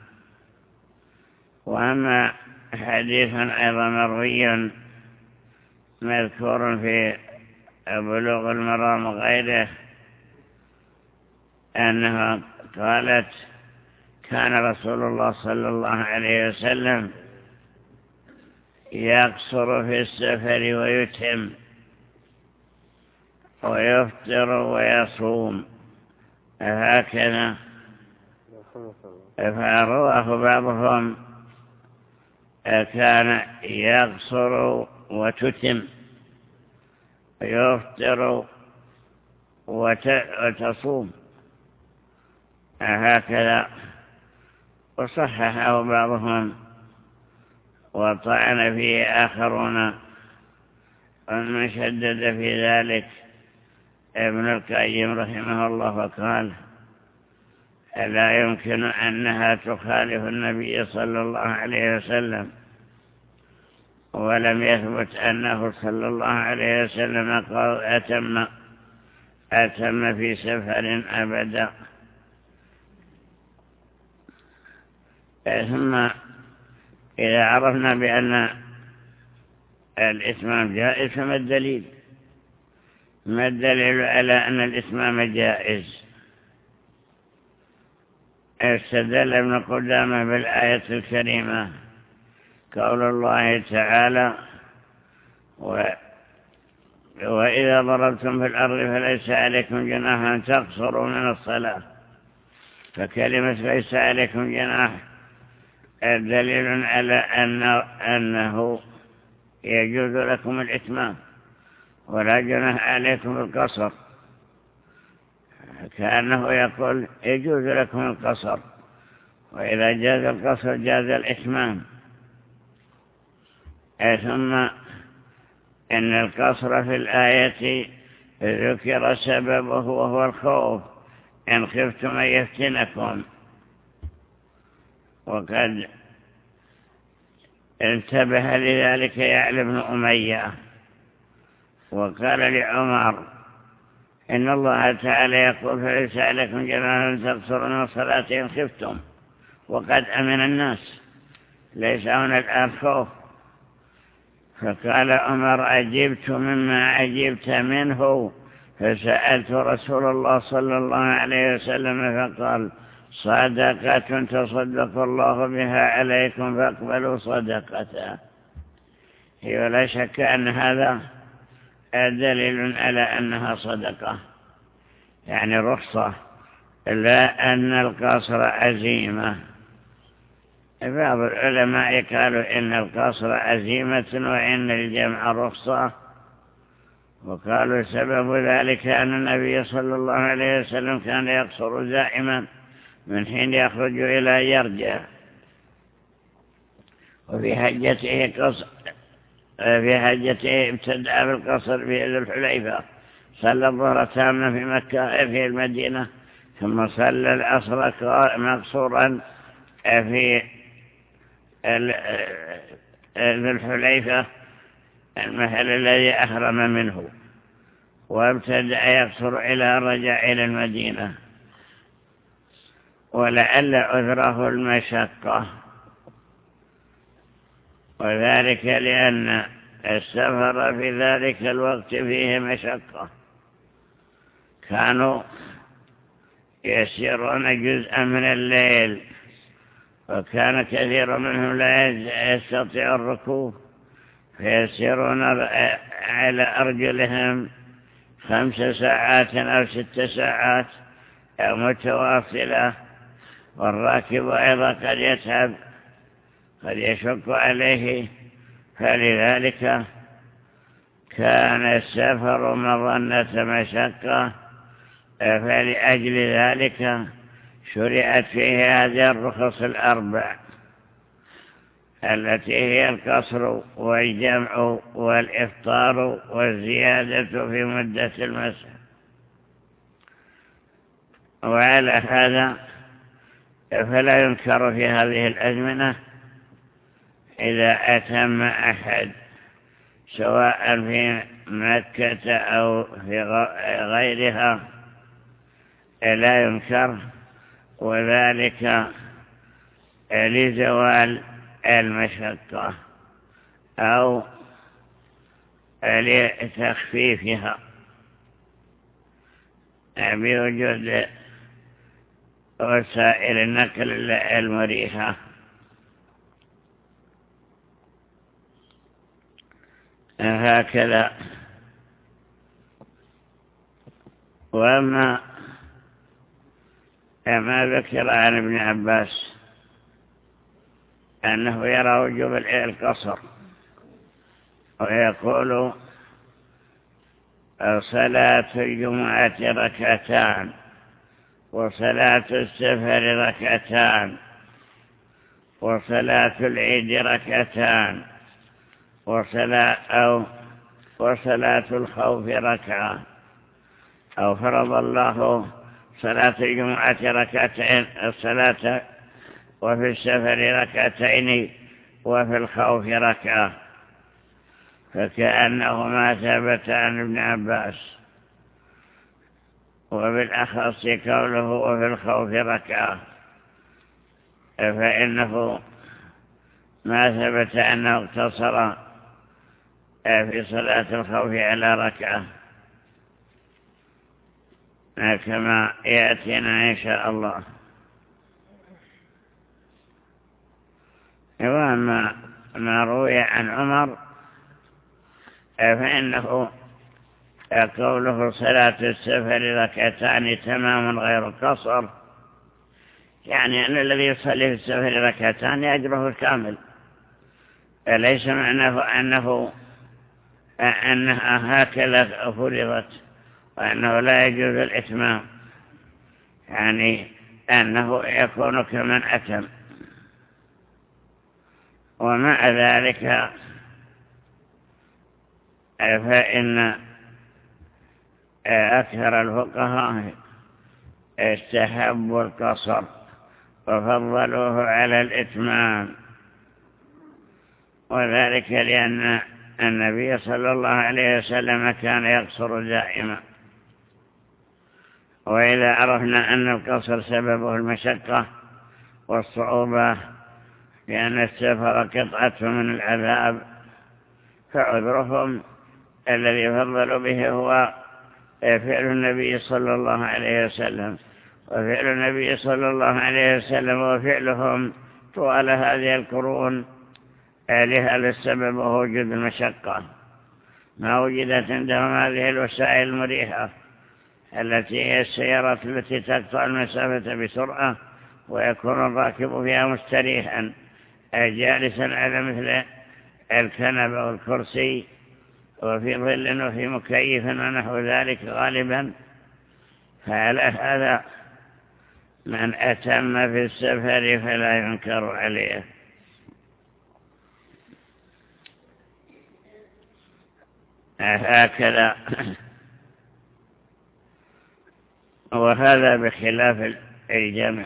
وأما حديث أيضا مروي مذكور في بلوغ المرام وغيره أنها قالت كان رسول الله صلى الله عليه وسلم يقصر في السفر ويتم ويفطر ويصوم هكذا. فرواه بعضهم كان يقصر وتتم ويفطر وتصوم هكذا، وصححه بعضهم وطعن فيه آخرون، ومن شدد في ذلك ابن القيم رحمه الله فقال لا يمكن أنها تخالف النبي صلى الله عليه وسلم، ولم يثبت أنه صلى الله عليه وسلم قال أتم أتم في سفر أبدا. ثم إذا عرفنا بأن الإتمام جائز فما الدليل؟ ما الدليل على أن الإتمام جائز؟ استدل ابن قدامة بالآية الكريمة قول الله تعالى و... وإذا ضربتم في الأرض فليس عليكم جناح أن تقصروا من الصلاة، فكلمة ليس عليكم جناح دليل على أن أنه يجوز لكم الإتمام ولا جناح عليكم القصر، كأنه يقول يجوز لكم القصر وإذا جاز القصر جاز الإتمام. ثم إن القصر في الآية ذكر سببه وهو الخوف إن خفتم أن يفتنكم، وقد انتبه لذلك يعلى بن أمية وقال لعمر إن الله تعالى يقول فليس عليكم جناح أن تقصروا من الصلاة إن خفتم، وقد أمن الناس، ليس هنا الآن خوف. فقال عمر أجبت مما عجبت منه، فسألت رسول الله صلى الله عليه وسلم فقال صدقة تصدق الله بها عليكم فاقبلوا صدقته. هي ولا شك أن هذا دليل على أنها صدقة، يعني رخصة، لا أن القصر عزيمة. بعض العلماء قالوا إن القصر عزيمة وإن الجمع رخصة، وقالوا سبب ذلك أن النبي صلى الله عليه وسلم كان يقصر دائما من حين يخرج إلى يرجع. وفي حجته قصر في حجته ابتدأ بالقصر في ذي الحليفة، صلى الظهر تاما في مكة في المدينة، ثم صلى العصر مقصورا في ذي الحليفة المحل الذي أحرم منه، وابتدأ يقصر إلى رجع إلى المدينة، ولعل عذره المشقة، وذلك لأن السفر في ذلك الوقت فيه مشقة. كانوا يسيرون جزءا من الليل، وكان كثير منهم لا يستطيع الركوب، فيسيرون على أرجلهم خمس ساعات أو ست ساعات متواصلة، والراكب أيضا قد يتعب، قد يشق عليه، فلذلك كان السفر مظنة مشقة، فلأجل ذلك شرعت فيه هذه الرخص الأربع التي هي القصر والجمع والإفطار والزيادة في مدة المسح. وعلى هذا فلا ينكر في هذه الأزمنة إذا أتم أحد سواء في مكة أو في غيرها لا ينكر، وذلك لزوال المشقة أو لتخفيفها بوجود وسائل النقل المريحة. هكذا. وما ما ذكر عن ابن عباس أنه يرى وجوب القصر، ويقول صلاة الجمعة ركعتان، وصلاة السفر ركعتان، وصلاة العيد ركعتان، وصلاة أو وصلاة الخوف ركعة، أو فرض الله صلاة الجمعة ركعتين الصلاة وفي السفر ركعتين وفي الخوف ركعة، فكأنه ما ثبت عن ابن عباس، وبالأخص قوله وفي الخوف ركعة، فإنه ما ثبت أنه اقتصر في صلاة الخوف على ركعة كما يأتينا إن شاء الله. وما ما روي عن عمر فإنه قوله صلاة السفر ركعتان تمام غير قصر، يعني أن الذي يصلي في السفر ركعتان أجره الكامل، ليس معناه أنه أنها هكذا فرضت وأنه لا يجوز الإتمام، يعني أنه يكون كمن أتم. ومع ذلك فإن أكثر الفقهاء استحبوا القصر وفضلوه على الإتمام، وذلك لأن النبي صلى الله عليه وسلم كان يقصر دائما. وإذا عرفنا أن القصر سببه المشقة والصعوبة لأن السفر قطعة من العذاب، فعذرهم الذي فضلوا به هو فعل النبي صلى الله عليه وسلم. وفعل النبي صلى الله عليه وسلم وفعلهم طوال هذه القرون لهذا السبب وهو وجود المشقة. ما وجدت عندهم هذه الوسائل المريحة التي هي السيارات التي تقطع المسافة بسرعة ويكون الراكب فيها مستريحا جالسا على مثل الكنبة والكرسي وفي ظل وفي مكيف ونحو ذلك غالبا. فعلى هذا من أتم في السفر فلا ينكر عليه. هكذا. وهذا بخلاف الجمع،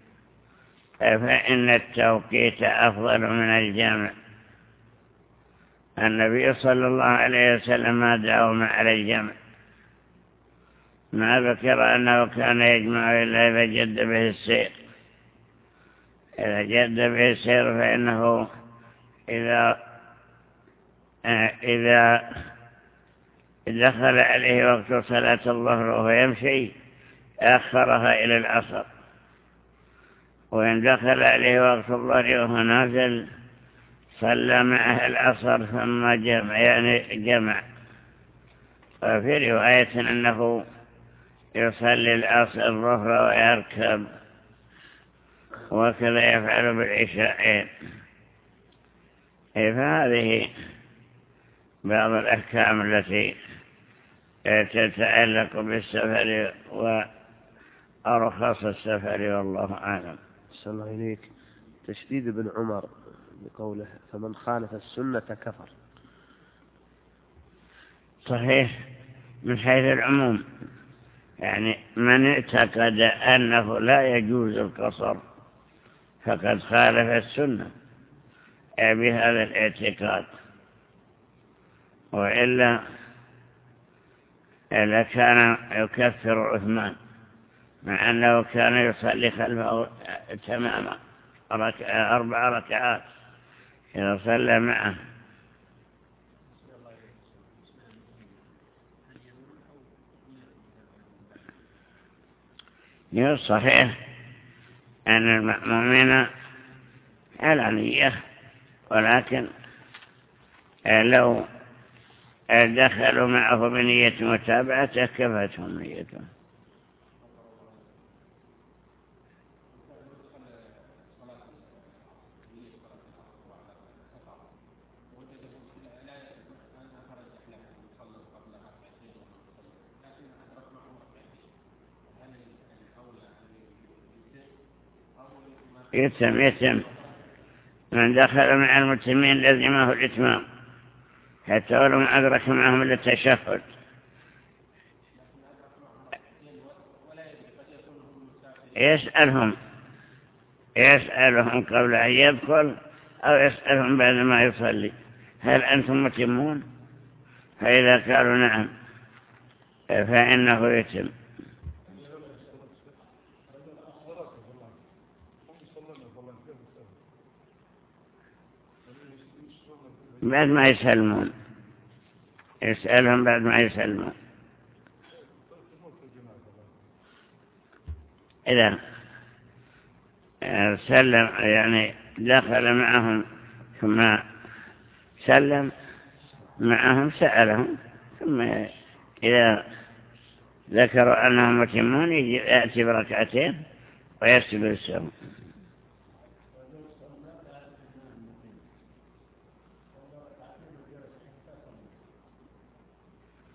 فإن التوقيت أفضل من الجمع. النبي صلى الله عليه وسلم ما داوم على الجمع، ما ذكر أنه كان يجمع إلا إذا جد به السير. إذا جد به السير فإنه إذا إذا دخل عليه وقت صلاة الظهر وهو يمشي أخرها إلى العصر، وإن دخل عليه وقت الظهر وهو نازل صلى معه العصر ثم جمع، يعني جمع. وفي رواية أنه يصلي العصر الظهر ويركب، وكذا يفعل بالعشاءين. فهذه بعض الأحكام التي تتعلق بالسفر وأرخص السفر، والله أعلم. صلى الله إليك. تشديد ابن عمر بقوله فمن خالف السنة كفر. صحيح من حيث العموم، يعني من اعتقد أنه لا يجوز القصر فقد خالف السنة بهذا الاعتقاد، وإلا إلا كان يكفر عثمان مع أنه كان يصلي خلفه تماما أربع ركعات إذا صلى معه. صحيح أن المأمومين على نية، ولكن لو دخلوا معه بنية متابعته كفتهم نيته. يتم يتم من دخل مع المتمين لزمه الإتمام حتى ولو ما أدرك معهم إلا التشهد. يسألهم يسألهم قبل أن يدخل أو يسألهم بعد ما يصلي هل أنتم متمون؟ فإذا قالوا نعم فإنه يتم. بعد ما يسلمون يسألهم بعد ما يسلمون. إذا سلم يعني دخل معهم ثم سلم معهم سألهم، ثم إذا ذكروا أنهم متمون يأتي بركعتين ويسجد السهو.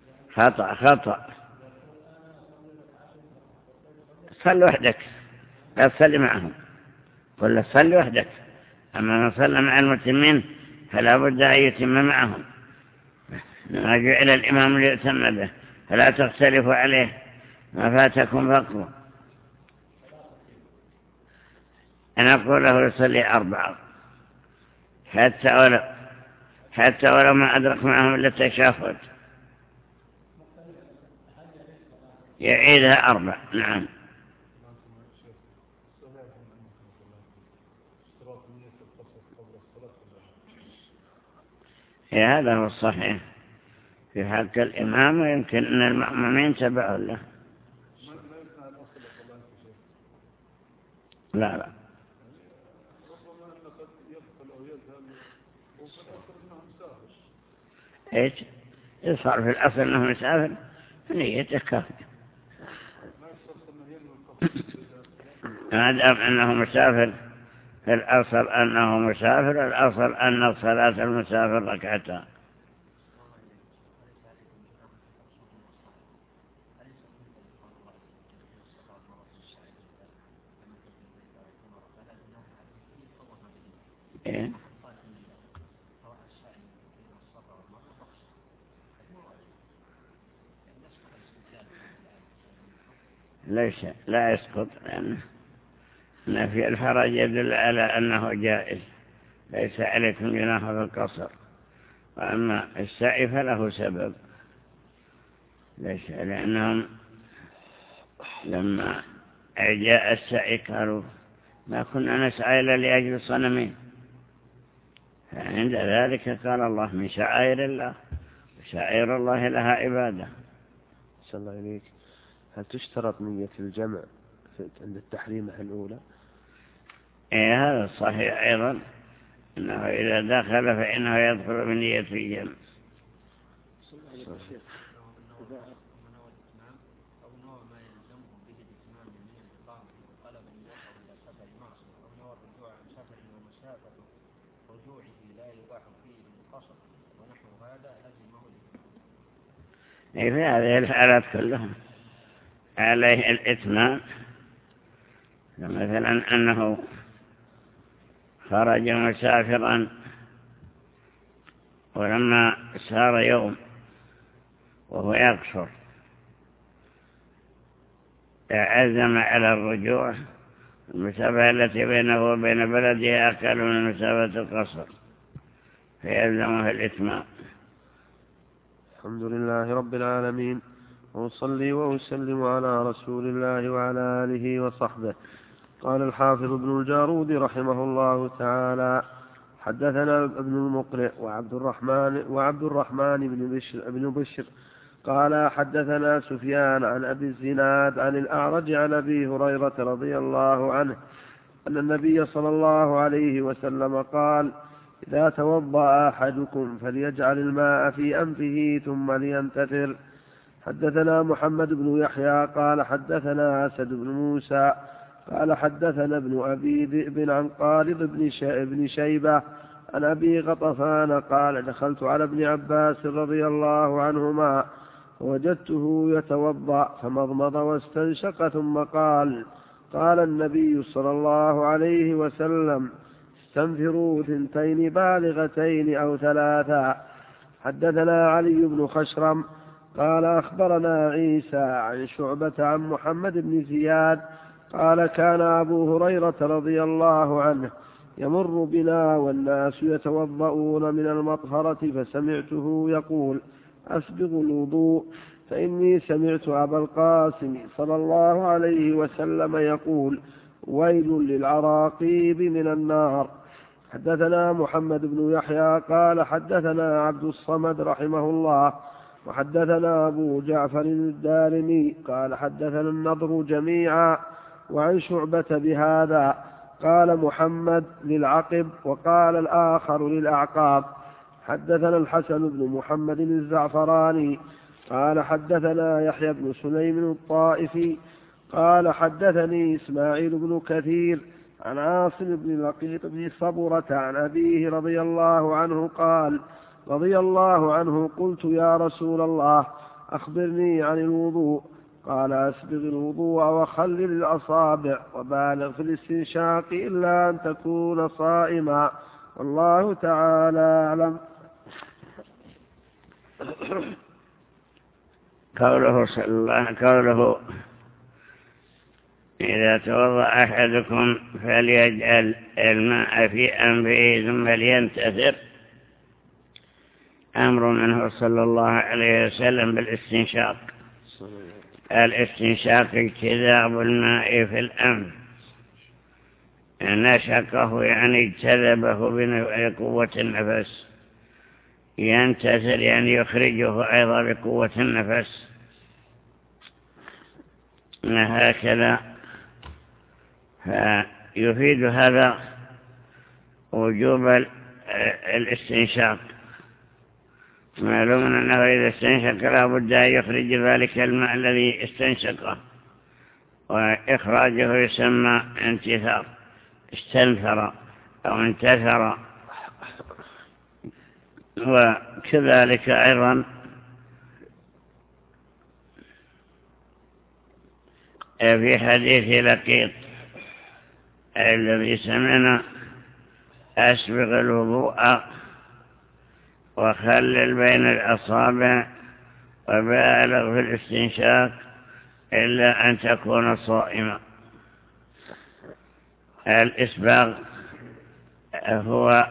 خطأ خطأ صل وحدك لا تصلي معهم، قل له صلي وحدك. أما من صلى مع المتمين فلا بد أن يتم معهم، ما جعل الإمام ليؤتم به، فلا تختلفوا عليه، ما فاتكم فقروا. أنا أقول له يصلي أربعة حتى ولو, حتى ولو ما أدرك معهم إلا التشهد يعيدها أربع. نعم. هذا هو الصحيح في حق الإمام، ويمكن أن المأمومين تبعوا له. لا لا ايش يصار في الأصل أنه مسافر فنيته كافية، ما دام أنه مسافر في الأصل أنه مسافر، الأصل أن صلاة المسافر ركعتان. إيه؟ ليس لا يسقط، لأن نفي الحرج يدل على أنه جائز، ليس عليكم جناح في القصر. وأما السعي فله سبب، ليس لأنهم لما جاء السعي قالوا ما كنا نسعى إلا لأجل الصنمين، فعند ذلك قال الله من شعائر الله، شعائر الله لها عبادة. صلى الله عليك. هل تشترط نية الجمع عند التحريمة الأولى؟ إيه هذا الصحيح أيضا، أنه إذا دخل فإنه يدخل بنية الجمع. إيه في هذه الحالات كلها عليه الإتمام، مثلا أنه خرج مسافرا ولما سار يوم وهو يقصر عزم على الرجوع، المسافة التي بينه وبين بلده أقل من مسافة القصر، فيلزمه الإتمام. الحمد لله رب العالمين، وأصلي وأسلم على رسول الله وعلى آله وصحبه. قال الحافظ ابن الجارود رحمه الله تعالى: حدثنا ابن المقرئ وعبد الرحمن وعبد الرحمن بن بشر, بن بشر قال حدثنا سفيان عن أبي الزناد عن الأعرج عن أبي هريرة رضي الله عنه أن النبي صلى الله عليه وسلم قال: إذا توضأ أحدكم فليجعل الماء في أنفه ثم لينتثر. حدثنا محمد بن يحيى قال حدثنا أسد بن موسى قال حدثنا ابن أبي ذئب عن قالب بن شيبة عن أبي غطفان قال: دخلت على ابن عباس رضي الله عنهما ووجدته يتوضأ فمضمض واستنشق ثم قال: قال النبي صلى الله عليه وسلم: استنفروا ثنتين بالغتين أو ثلاثا. حدثنا علي بن خشرم قال أخبرنا عيسى عن شعبة عن محمد بن زياد قال: كان أبو هريرة رضي الله عنه يمر بنا والناس يتوضؤون من المطهرة فسمعته يقول: أسبغ الوضوء، فإني سمعت أبا القاسم صلى الله عليه وسلم يقول: ويل للعراقيب من النار. حدثنا محمد بن يحيى قال حدثنا عبد الصمد رحمه الله وحدثنا أبو جعفر الدارمي قال حدثنا النضر جميعا وعن شعبة بهذا. قال محمد: للعقب، وقال الآخر: للأعقاب. حدثنا الحسن بن محمد الزعفراني قال حدثنا يحيى بن سليم الطائفي قال حدثني إسماعيل بن كثير عن عاصم بن لقيط بن صبرة عن أبيه رضي الله عنه قال: رضي الله عنه قلت: يا رسول الله، أخبرني عن الوضوء. قال أسبغ الوضوء وخلل الأصابع وبالغ في الاستنشاق إلا أن تكون صائما، والله تعالى أعلم. قوله صلى الله قوله إذا توضأ أحدكم فليجعل الماء في أنفه ثم لينتثر، أمر منه صلى الله عليه وسلم بالاستنشاق. الاستنشاق اجتذاب الماء في الأنف، نشقه يعني اجتذبه بقوة النفس، ينتثر يعني يخرجه أيضا بقوة النفس، هكذا. فيفيد هذا وجوب الاستنشاق. معلوم أنه إذا استنشق لا بد أن يخرج ذلك الماء الذي استنشقه، وإخراجه يسمى انتثار، استنثر أو انتثر. وكذلك أيضا في حديث لقيط الذي سمعنا أسبغ الوضوء وخلل بين الأصابع وبالغ في الاستنشاق إلا أن تكون صائما. الإسباغ هو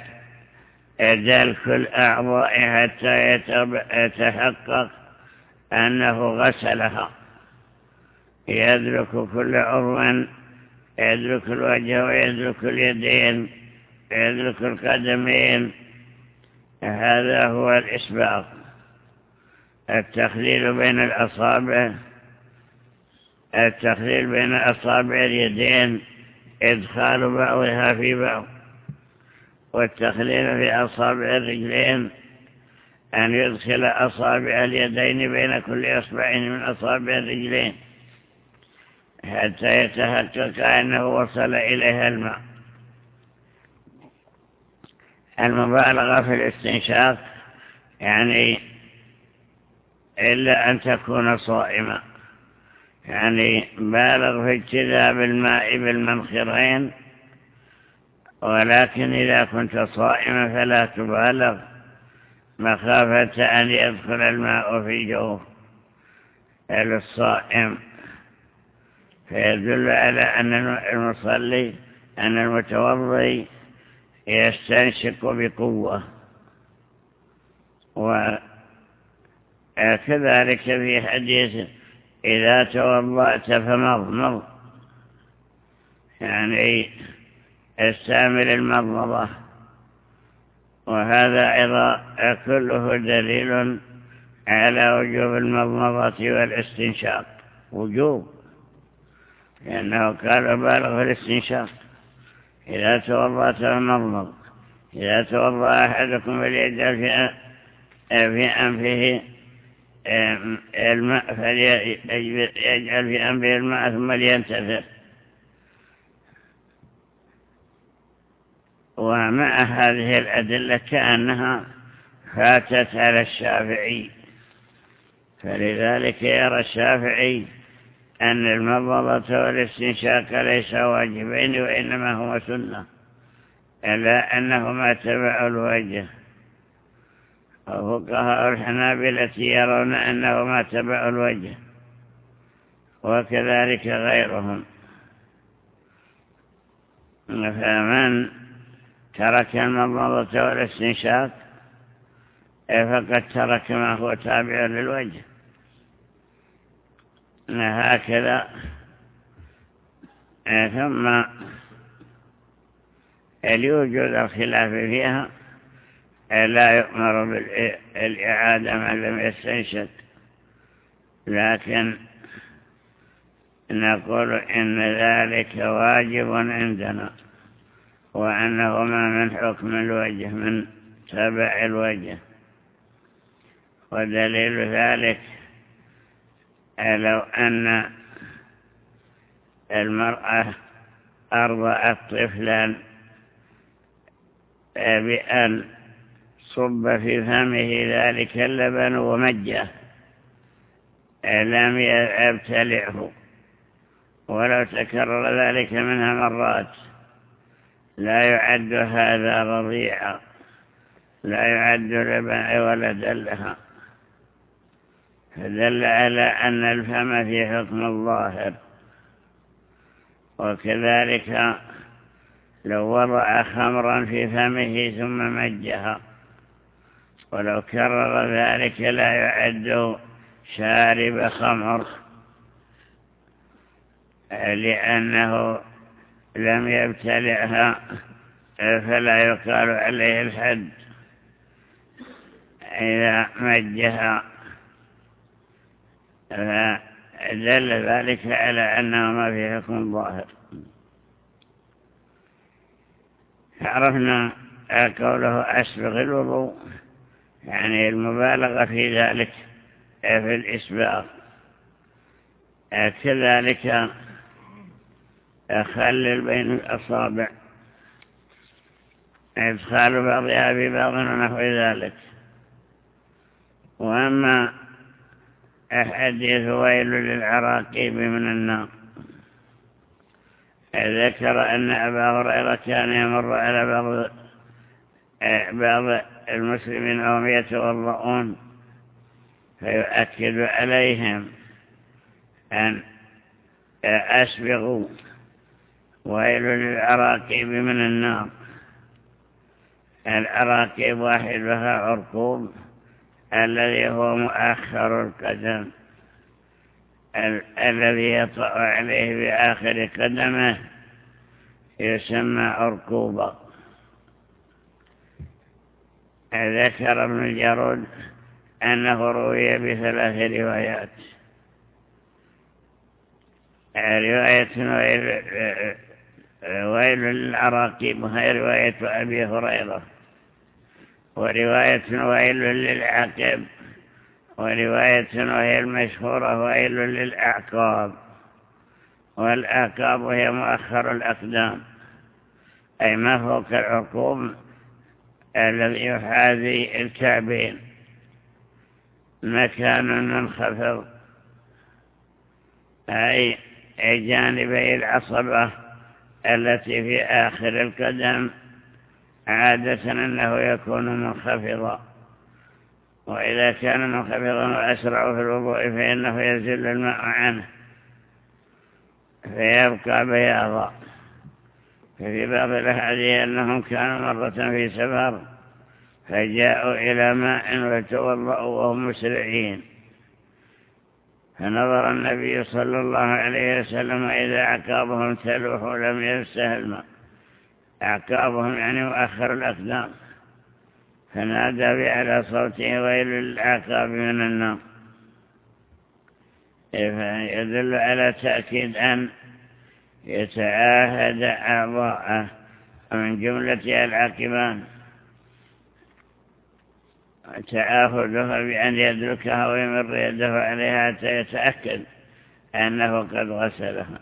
دلك الأعضاء حتى يتحقق أنه غسلها، يدرك كل عضو، يدرك الوجه ويدرك اليدين ويدرك القدمين. هذا هو الإسباغ، التخليل بين الأصابع، التخليل بين أصابع اليدين، إدخال بعضها في بعض، والتخليل في أصابع الرجلين أن يدخل أصابع اليدين بين كل إصبع من أصابع الرجلين حتى يتحقق أنه وصل إليها الماء. المبالغة في الاستنشاق يعني إلا أن تكون صائمة، يعني بالغ في اجتذاب الماء بالمنخرين، ولكن إذا كنت صائما فلا تبالغ مخافة أن يدخل الماء في جوف الصائم. فيدل على أن المصلي أن المتوضي يستنشق بقوة. وكذلك في حديث إذا توضأت فمضمض، يعني استعمل المضمضة. وهذا أيضا كله دليل على وجوب المضمضة والاستنشاق، وجوب، لأنه قال بالغ في الاستنشاق. إذا توضأت فمضمض، إذا توضأ أحدكم فليجعل في أنفه الماء، فليجعل في أنفه الماء ثم لينتثر. ومع هذه الأدلة كأنها فاتت على الشافعي، فلذلك يرى الشافعي أن المضمضة والاستنشاق ليس واجبين وإنما هو سنة، إلا أنهما تبع الوجه. وفقهاء الحنابلة يرون أنهما تبع الوجه، وكذلك غيرهم. فمن ترك المضمضة والاستنشاق فقد ترك ما هو تابع للوجه. هكذا. ثم اليوجد الخلاف فيها لا يؤمر بالإعادة من لم يستنشق، لكن نقول إن ذلك واجب عندنا، وأنه ما من حكم الوجه من تبع الوجه. ودليل ذلك لو أن المرأة أرضعت طفلا بأن صب في فمه ذلك اللبن ومجه لم يبتلعه، ولو تكرر ذلك منها مرات لا يعد هذا رضيعا، لا يعد لبن ولدا لها، فدل على أن الفم في حكم الظاهر. وكذلك لو وضع خمرا في فمه ثم مجها ولو كرر ذلك لا يعد شارب خمر، لأنه لم يبتلعها، فلا يقال عليه الحد إذا مجها. فدل ذلك على أنه ما في حكم ظاهر. عرفنا قوله أسبغ الوضوء، يعني المبالغة في ذلك في الإسباغ. كذلك خلل بين الأصابع، إدخال بعضها ببعض ونحو ذلك. وأما حديث ويل للعراقيب من النار، ذكر أن أبا هريرة كان يمر على بعض بعض المسلمين وهم يتوضؤون فيؤكد عليهم أن أسبغوا ويل للعراقيب من النار. العراقيب واحد بها عرقوب الذي هو مؤخر القدم، الذي يطأ عليه بآخر قدمه يسمى عرقوبا. ذكر ابن الجرود أنه روي بثلاث روايات. رواية ويل للعراقيب وهي رواية أبي هريرة، ورواية ويل للعقب، ورواية وهي المشهورة ويل للأعقاب. والأعقاب هي مؤخر الأقدام، أي ما فوق العقوب الذي يحاذي الكعبين، مكان منخفض، أي جانبي العصبة التي في آخر القدم، عادة أنه يكون منخفضا، وإذا كان منخفضا وأسرع في الوضوء فإنه يزل الماء عنه فيبقى بياضا. ففي بعض الأحاديث أنهم كانوا مرة في سفر فجاءوا إلى ماء وتوضأوا وهم مسرعين، فنظر النبي صلى الله عليه وسلم إذا أعقابهم تلوح لم يمسه الماء، أعقابهم يعني مؤخر الأقدام، فنادى بأعلى صوته ويل للأعقاب من النار. يدل على تأكيد أن يتعاهد أعضاءه من جملة العاقبان، تعاهدها بأن يدركها ويمر يده عليها حتى يتأكد أنه قد غسلها.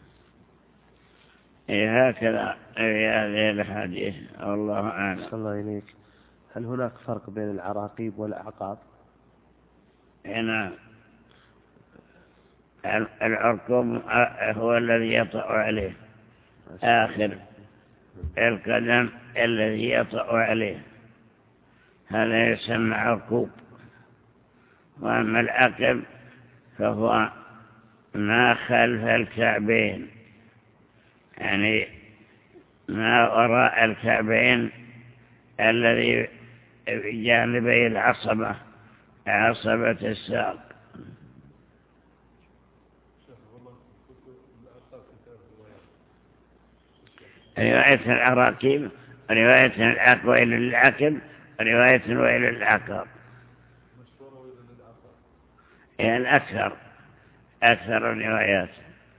هكذا في هذه الحديث. والله أعلم. صلى الله عليك. هل هناك فرق بين العراقيب والأعقاب؟ هنا العرقوب هو الذي يطأ عليه، آخر القدم الذي يطأ عليه هذا يسمى عرقوب. وأما العقب فهو ما خلف الكعبين، يعني ما وراء الكعبين الذي بجانبي العصبة، عصبة الساق. رواية العراقيب، رواية العقب ويل للعقب، رواية ويل للعقاب، يعني أكثر أكثر الروايات.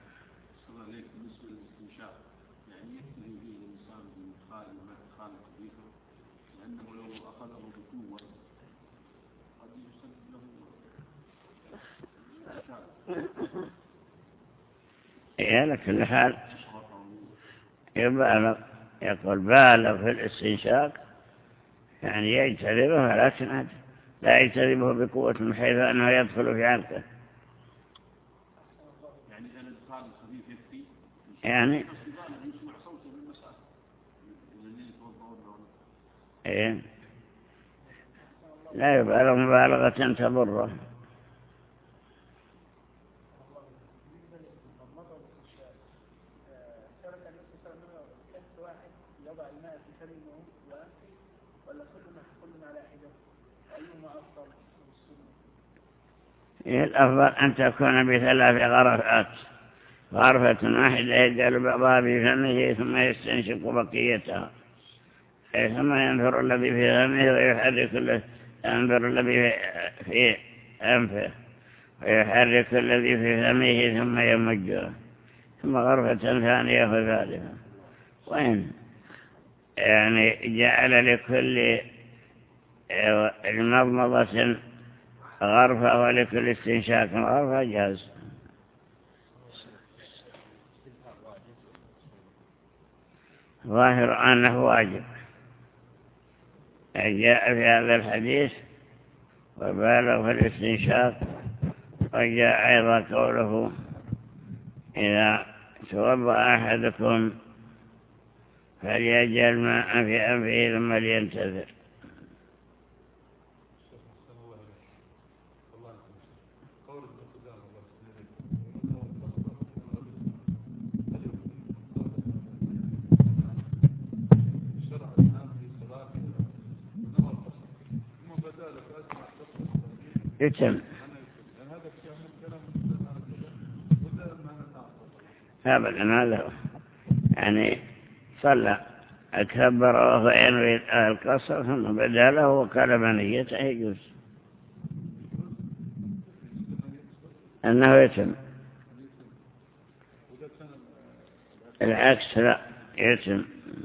على كل حال يبالغ، يقول بالغ في الاستنشاق، يعني يجتذبه، ولكن لا يجتذبه بقوة من حيث أنه يدخل في عنقه، يعني إيه؟ لا يبالغ مبالغة تضره. الأفضل أن تكون بثلاث غرفات، غرفة واحدة يجعل بعضها بفمه ثم يستنشق بقيتها، ثم ينظر الذي في فمه ويحرك ينظر الذي في أنفه ويحرك الذي في فمه ثم يمجه، ثم غرفة ثانية وثالثة. وإن يعني جعل لكل المضمضة غرفة ولكل استنشاق غرفة جاز. ظاهر أنه واجب، جاء في هذا الحديث وبالغ في الاستنشاق، وجاء أيضا قوله إذا توضأ أحدكم فليجعل ماء في أنفه ثم لينتظر. يتم أبدا، هذا يعني صلى أكبر وهو ينوي القصر ثم بدا له وقال بنيته يجوز أنه يتم. العكس لا يتم.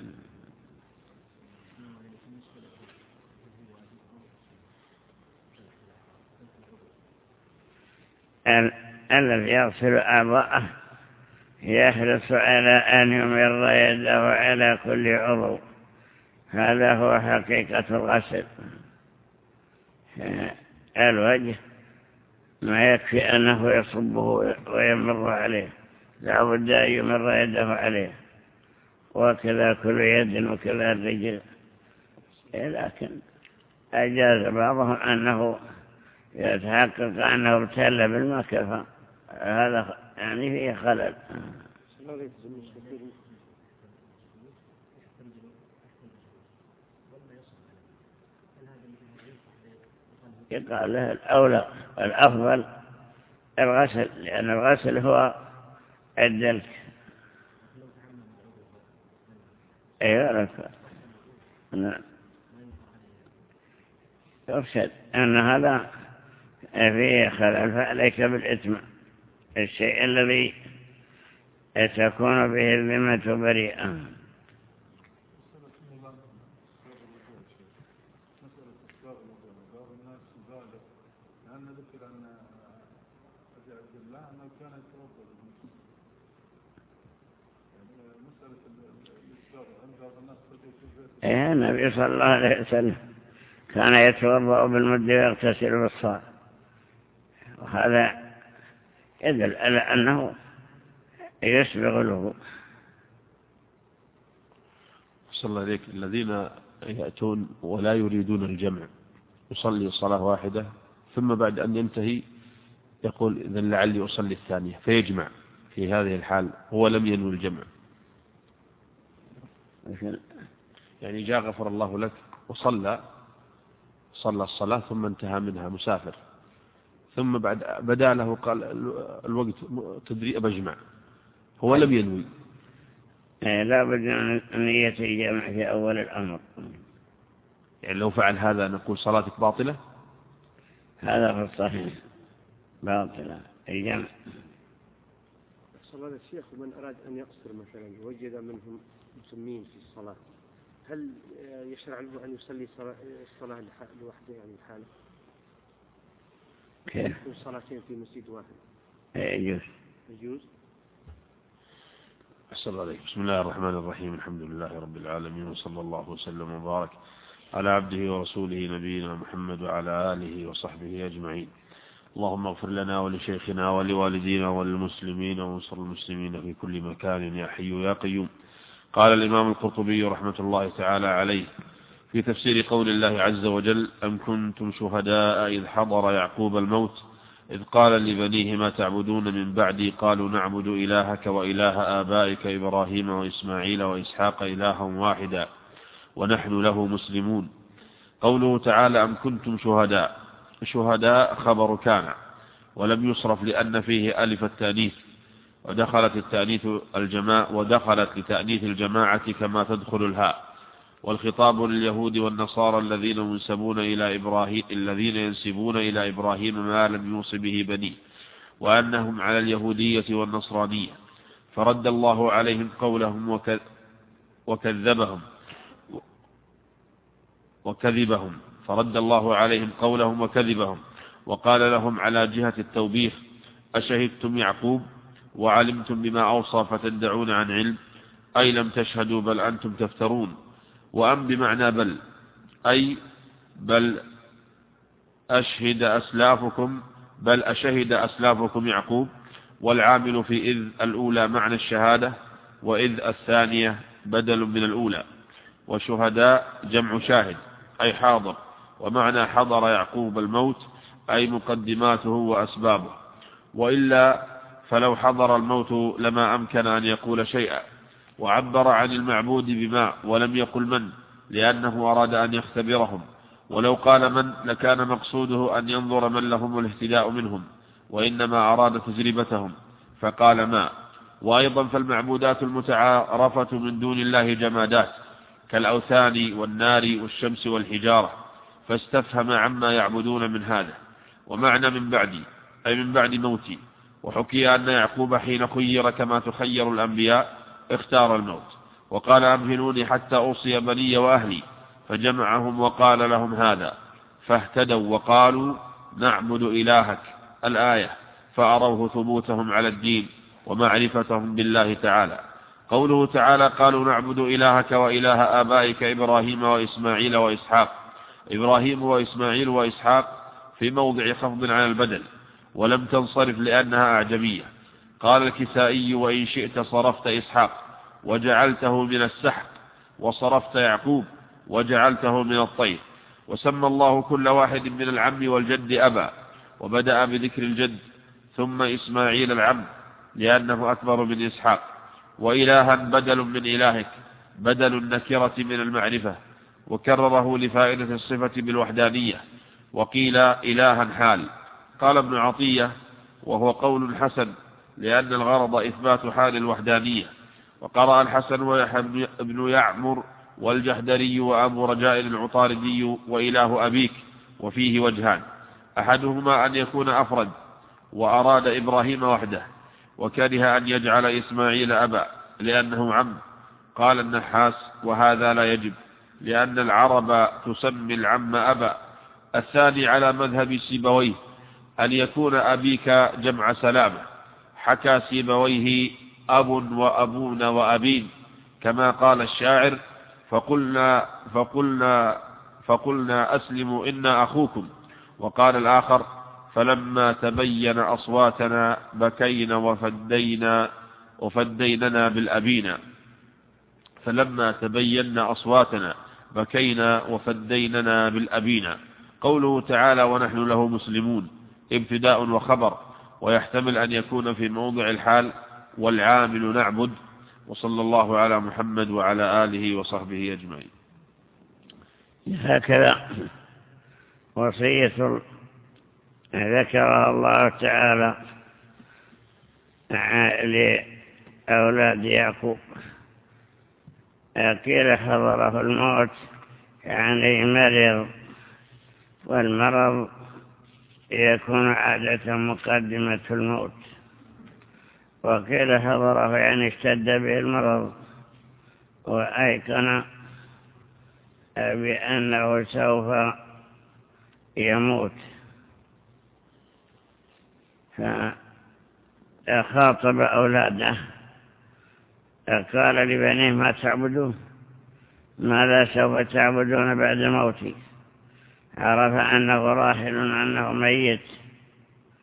الذي يغسل أعضاءه يحرص على أن يمر يده على كل عضو، هذا هو حقيقة الغسل. الوجه ما يكفي أنه يصبه ويمر عليه، لا بد أن يمر يده عليه، وكذا كل يد وكذا الرجل. لكن أجاز بعضهم أنه يتحقق أنه ابتل بالمكفى، هذا يعني فيه خلل. يقال له الأولى الأفضل الغسل، لأن الغسل هو الدلك. أيوة لك نعم. يرشد أن هذا فيه خلل، فعليك بالإتمام الشيء الذي تكون به الذمة بريئة. إيه النبي صلى الله عليه وسلم كان يتوضأ بالمد ويغتسل بالصاع، وهذا يدل على أنه يسبغ الوضوء. صلى الله عليك. الذين يأتون ولا يريدون الجمع، يصلي صلاة واحدة ثم بعد أن ينتهي يقول إذن لعلي أصلي الثانية، فيجمع. في هذه الحال هو لم ينوي الجمع، يعني جاء غفر الله لك وصلى صلى الصلاة ثم انتهى منها مسافر، ثم بعد بدا له قال الوقت تدري بجمع، هو لم ينوي. لا بد من نية الجمع في أول الأمر، يعني لو فعل هذا نقول صلاتك باطلة. هذا في الصحيح باطلة الجمع. صلى الشيخ من أراد أن يقصر مثلا وجد منهم مسمين في الصلاة، هل يشرع له أن يصلي الصلاة لوحده يعني الحالة؟ كيف؟ يكون صلاتين في مسجد واحد يجوز. يجوز. أحسن الله عليك. بسم الله الرحمن الرحيم، الحمد لله رب العالمين، وصلى الله وسلم وبارك على عبده ورسوله نبينا محمد وعلى آله وصحبه أجمعين. اللهم اغفر لنا ولشيخنا ولوالدينا وللمسلمين وانصر المسلمين في كل مكان يا حي يا قيوم. قال الإمام القرطبي رحمة الله تعالى عليه في تفسير قول الله عز وجل: أم كنتم شهداء إذ حضر يعقوب الموت إذ قال لبنيه ما تعبدون من بعدي قالوا نعبد إلهك وإله آبائك إبراهيم وإسماعيل وإسحاق إلها واحدا ونحن له مسلمون. قوله تعالى: أم كنتم شهداء، شهداء خبر كان ولم يصرف لأن فيه ألف التأنيث، ودخلت التأنيث الجماعة ودخلت لتأنيث الجماعة كما تدخل الهاء، والخطاب لليهود والنصارى الذين ينسبون إلى إبراهيم الذين ينسبون إلى إبراهيم ما لم يوص به بنيه، وأنهم على اليهودية والنصرانية، فرد الله عليهم قولهم وكذبهم وكذبهم فرد الله عليهم قولهم وكذبهم وقال لهم على جهة التوبيخ: أشهدتم يعقوب وعلمتم بما أوصى فتدعون عن علم، أي لم تشهدوا بل أنتم تفترون. وأم بمعنى بل، أي بل أشهد أسلافكم بل أشهد أسلافكم يعقوب، والعامل في إذ الأولى معنى الشهادة، وإذ الثانية بدل من الأولى. وشهداء جمع شاهد أي حاضر، ومعنى حضر يعقوب الموت أي مقدماته وأسبابه، وإلا فلو حضر الموت لما أمكن أن يقول شيئا. وعبر عن المعبود بما ولم يقل من، لأنه أراد أن يختبرهم، ولو قال من لكان مقصوده أن ينظر من لهم الاهتداء منهم، وإنما أراد تجربتهم فقال ما. وأيضا فالمعبودات المتعارفة من دون الله جمادات كالأوثان والنار والشمس والحجارة، فاستفهم عما يعبدون من هذا. ومعنى من بعدي أي من بعد موتي. وحكي أن يعقوب حين خير كما تخير الأنبياء اختار الموت، وقال: أمهلوني حتى أوصي بني وأهلي، فجمعهم وقال لهم هذا، فاهتدوا وقالوا نعبد إلهك الآية، فأروه ثبوتهم على الدين ومعرفتهم بالله تعالى. قوله تعالى: قالوا نعبد إلهك وإله آبائك إبراهيم وإسماعيل وإسحاق. إبراهيم وإسماعيل وإسحاق في موضع خفض على البدل، ولم تنصرف لأنها أعجمية. قال الكسائي: وإن شئت صرفت إسحاق وجعلته من السحق، وصرفت يعقوب وجعلته من الطير. وسمى الله كل واحد من العم والجد أبا، وبدأ بذكر الجد ثم إسماعيل العم لأنه أكبر من إسحاق. وإلها بدل من إلهك، بدل النكرة من المعرفة، وكرره لفائدة الصفة بالوحدانية. وقيل إلها حال. قال ابن عطية: وهو قول حسن، لأن الغرض إثبات حال الوحدانية. وقرأ الحسن ويحيى بن يعمر والجحدري وأبو رجاء العطاردي وإله أبيك، وفيه وجهان: أحدهما أن يكون أفرد وأراد إبراهيم وحده، وكره أن يجعل إسماعيل أبا لأنه عم. قال النحاس: وهذا لا يجب، لأن العرب تسمي العم أبا. الثاني على مذهب سيبويه أن يكون أبيك جمع سلامة، حكى سيبويه: أب وأبون وأبين، كما قال الشاعر: فقلنا, فقلنا, فقلنا أسلموا إنا أخوكم. وقال الآخر: فلما تبين أصواتنا بكينا وفدينا وفديننا بالأبينا فلما تبين أصواتنا بكينا وفديننا بالأبينا. قوله تعالى: ونحن له مسلمون، ابتداء وخبر، ويحتمل أن يكون في موضع الحال، والعامل نعبد. وصلى الله على محمد وعلى آله وصحبه أجمعين. هكذا وصية ذكرها الله تعالى لأولاد يعقوب. قيل حضره الموت يعني مرض، والمرض يكون عادة مقدمة الموت. وقيل حضره يعني اشتد به المرض وأيقن بأنه سوف يموت، فخاطب أولاده قال لبنيه ما تعبدون، ماذا سوف تعبدون بعد موتي. عرف أنه راحل، أنه ميت،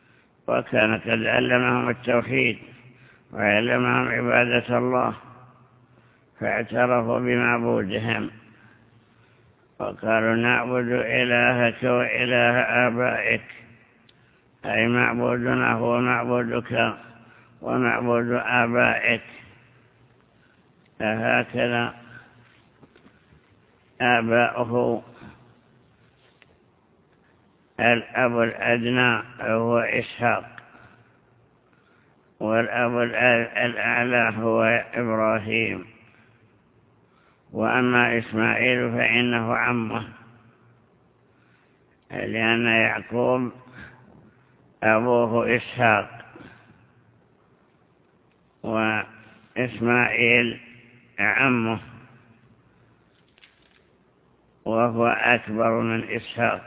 وكان قد علمهم التوحيد وعلمهم عبادة الله، فاعترفوا بمعبودهم وقالوا نعبد إلهك وإله آبائك، أي معبودنا هو معبودك ومعبود آبائك. هكذا آباؤه الأب الأدنى هو إسحاق، والأب الأعلى هو إبراهيم، وأما إسماعيل فإنه عمه، لأن يعقوب أبوه إسحاق وإسماعيل عمه، وهو أكبر من إسحاق.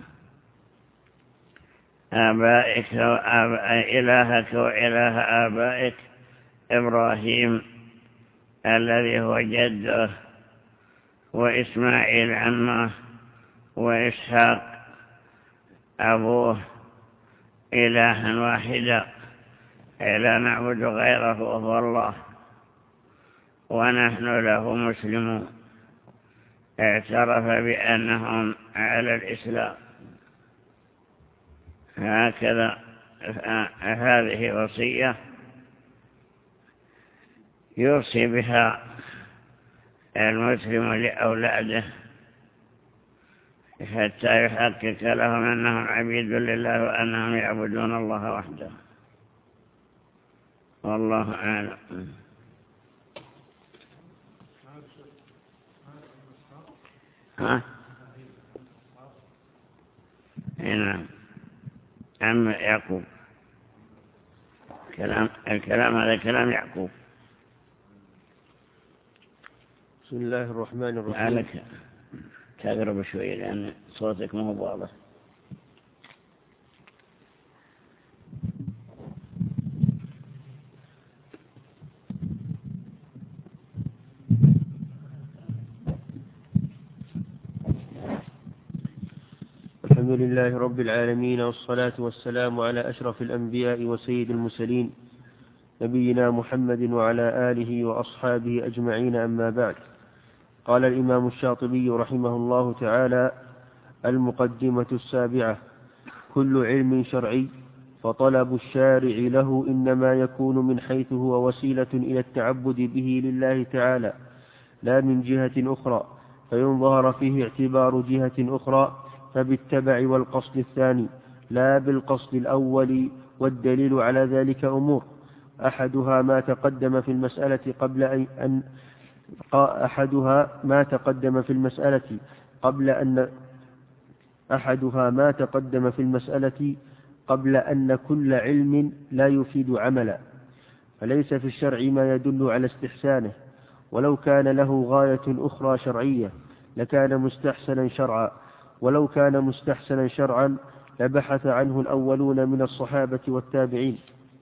آبائك وآباء إلهك وإله آبائك إبراهيم الذي هو جده، وإسماعيل عمه، وإسحاق أبوه، إلها واحدا لا نعبد غيره وهو الله، ونحن له مسلمون. اعترف بأنهم على الإسلام. هكذا هذه وصية يوصي بها المسلم لأولاده حتى يحقق لهم أنهم عبيد لله وأنهم يعبدون الله وحده. والله أعلم. ها؟ نعم، عم يعقوب. كلام الكلام هذا كلام يعقوب. بسم الله الرحمن الرحيم. عليك تقرب شوي لأن صوتك ما هو واضح. الحمد لله رب العالمين، والصلاة والسلام على أشرف الأنبياء وسيد المرسلين نبينا محمد وعلى آله وأصحابه أجمعين، أما بعد. قال الإمام الشاطبي رحمه الله تعالى: المقدمة السابعة: كل علم شرعي فطلب الشارع له إنما يكون من حيث هو وسيلة إلى التعبد به لله تعالى لا من جهة أخرى، فإن ظهر فيه اعتبار جهة أخرى فبالتبع والقصد الثاني لا بالقصد الأول. والدليل على ذلك أمور: أحدها ما تقدم في المسألة قبل أن أحدها ما تقدم في المسألة قبل أن أحدها ما تقدم في المسألة قبل أن كل علم لا يفيد عملا، فليس في الشرع ما يدل على استحسانه، ولو كان له غاية أخرى شرعية لكان مستحسنا شرعا، ولو كان مستحسنا شرعا لبحث عنه الأولون من الصحابة والتابعين،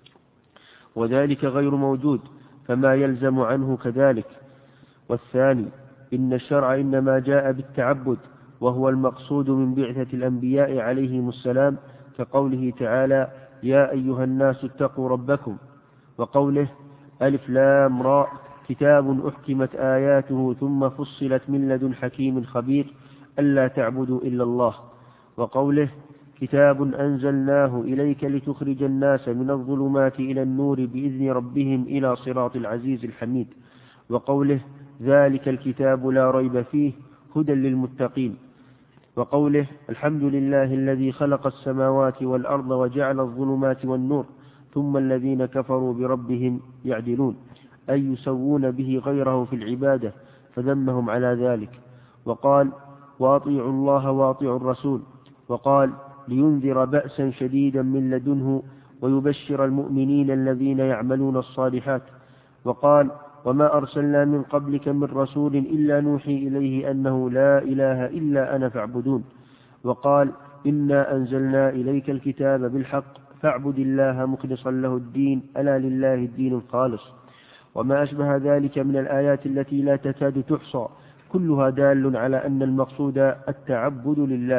وذلك غير موجود فما يلزم عنه كذلك. والثاني: إن الشرع إنما جاء بالتعبد، وهو المقصود من بعثة الأنبياء عليهم السلام، كقوله تعالى: يا أيها الناس اتقوا ربكم، وقوله: ألف لام راء كتاب أحكمت آياته ثم فصلت من لدن حكيم خبير ألا تعبدوا إلا الله، وقوله: كتاب أنزلناه إليك لتخرج الناس من الظلمات إلى النور بإذن ربهم إلى صراط العزيز الحميد، وقوله: ذلك الكتاب لا ريب فيه هدى للمتقين، وقوله: الحمد لله الذي خلق السماوات والأرض وجعل الظلمات والنور ثم الذين كفروا بربهم يعدلون، أي يسوون به غيره في العبادة، فذمهم على ذلك. وقال: وأطيعوا الله وأطيعوا الرسول، وقال: لينذر بأسا شديدا من لدنه ويبشر المؤمنين الذين يعملون الصالحات، وقال: وما أرسلنا من قبلك من رسول إلا نوحي إليه أنه لا إله إلا أنا فاعبدون، وقال: إنا أنزلنا إليك الكتاب بالحق فاعبد الله مخلصا له الدين ألا لله الدين الخالص، وما أشبه ذلك من الآيات التي لا تكاد تحصى، كلها دال على أن المقصود التعبد لله،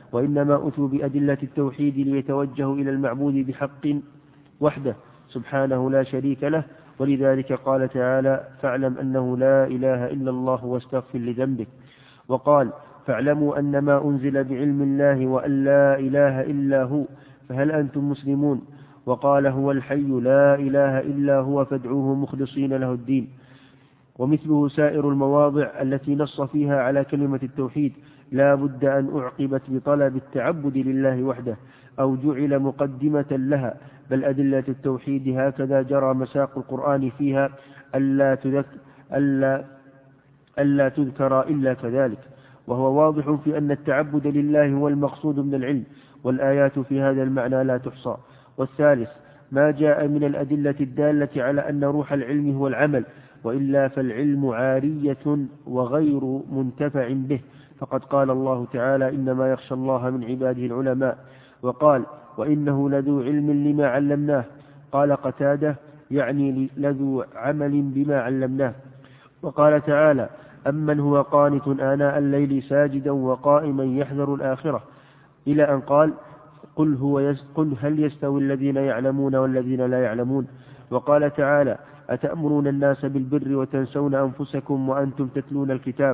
وإنما أتوا بأدلة التوحيد ليتوجهوا إلى المعبود بحق وحده سبحانه لا شريك له. ولذلك قال تعالى: فاعلم أنه لا إله إلا الله واستغفر لذنبك. وقال: فاعلموا أن ما أنزل بعلم الله وأن لا إله إلا هو فهل أنتم مسلمون. وقال: هو الحي لا إله إلا هو فادعوه مخلصين له الدين. ومثله سائر المواضع التي نص فيها على كلمة التوحيد لا بد أن أعقبت بطلب التعبد لله وحده أو جعل مقدمة لها، بل أدلة التوحيد هكذا جرى مساق القرآن فيها ألا تذكر, ألا ألا تذكر إلا كذلك. وهو واضح في أن التعبد لله هو المقصود من العلم، والآيات في هذا المعنى لا تحصى. والثالث ما جاء من الأدلة الدالة على أن روح العلم هو العمل، وإلا فالعلم عارية وغير منتفع به، فقد قال الله تعالى: إنما يخشى الله من عباده العلماء. وقال: وإنه لذو علم لما علمناه. قال قتادة: يعني لذو عمل بما علمناه. وقال تعالى: أمن هو قانت آناء الليل ساجدا وقائما يحذر الآخرة، إلى أن قال: قل, هو يس قل هل يستوي الذين يعلمون والذين لا يعلمون. وقال تعالى: أتأمرون الناس بالبر وتنسون أنفسكم وأنتم تتلون الكتاب.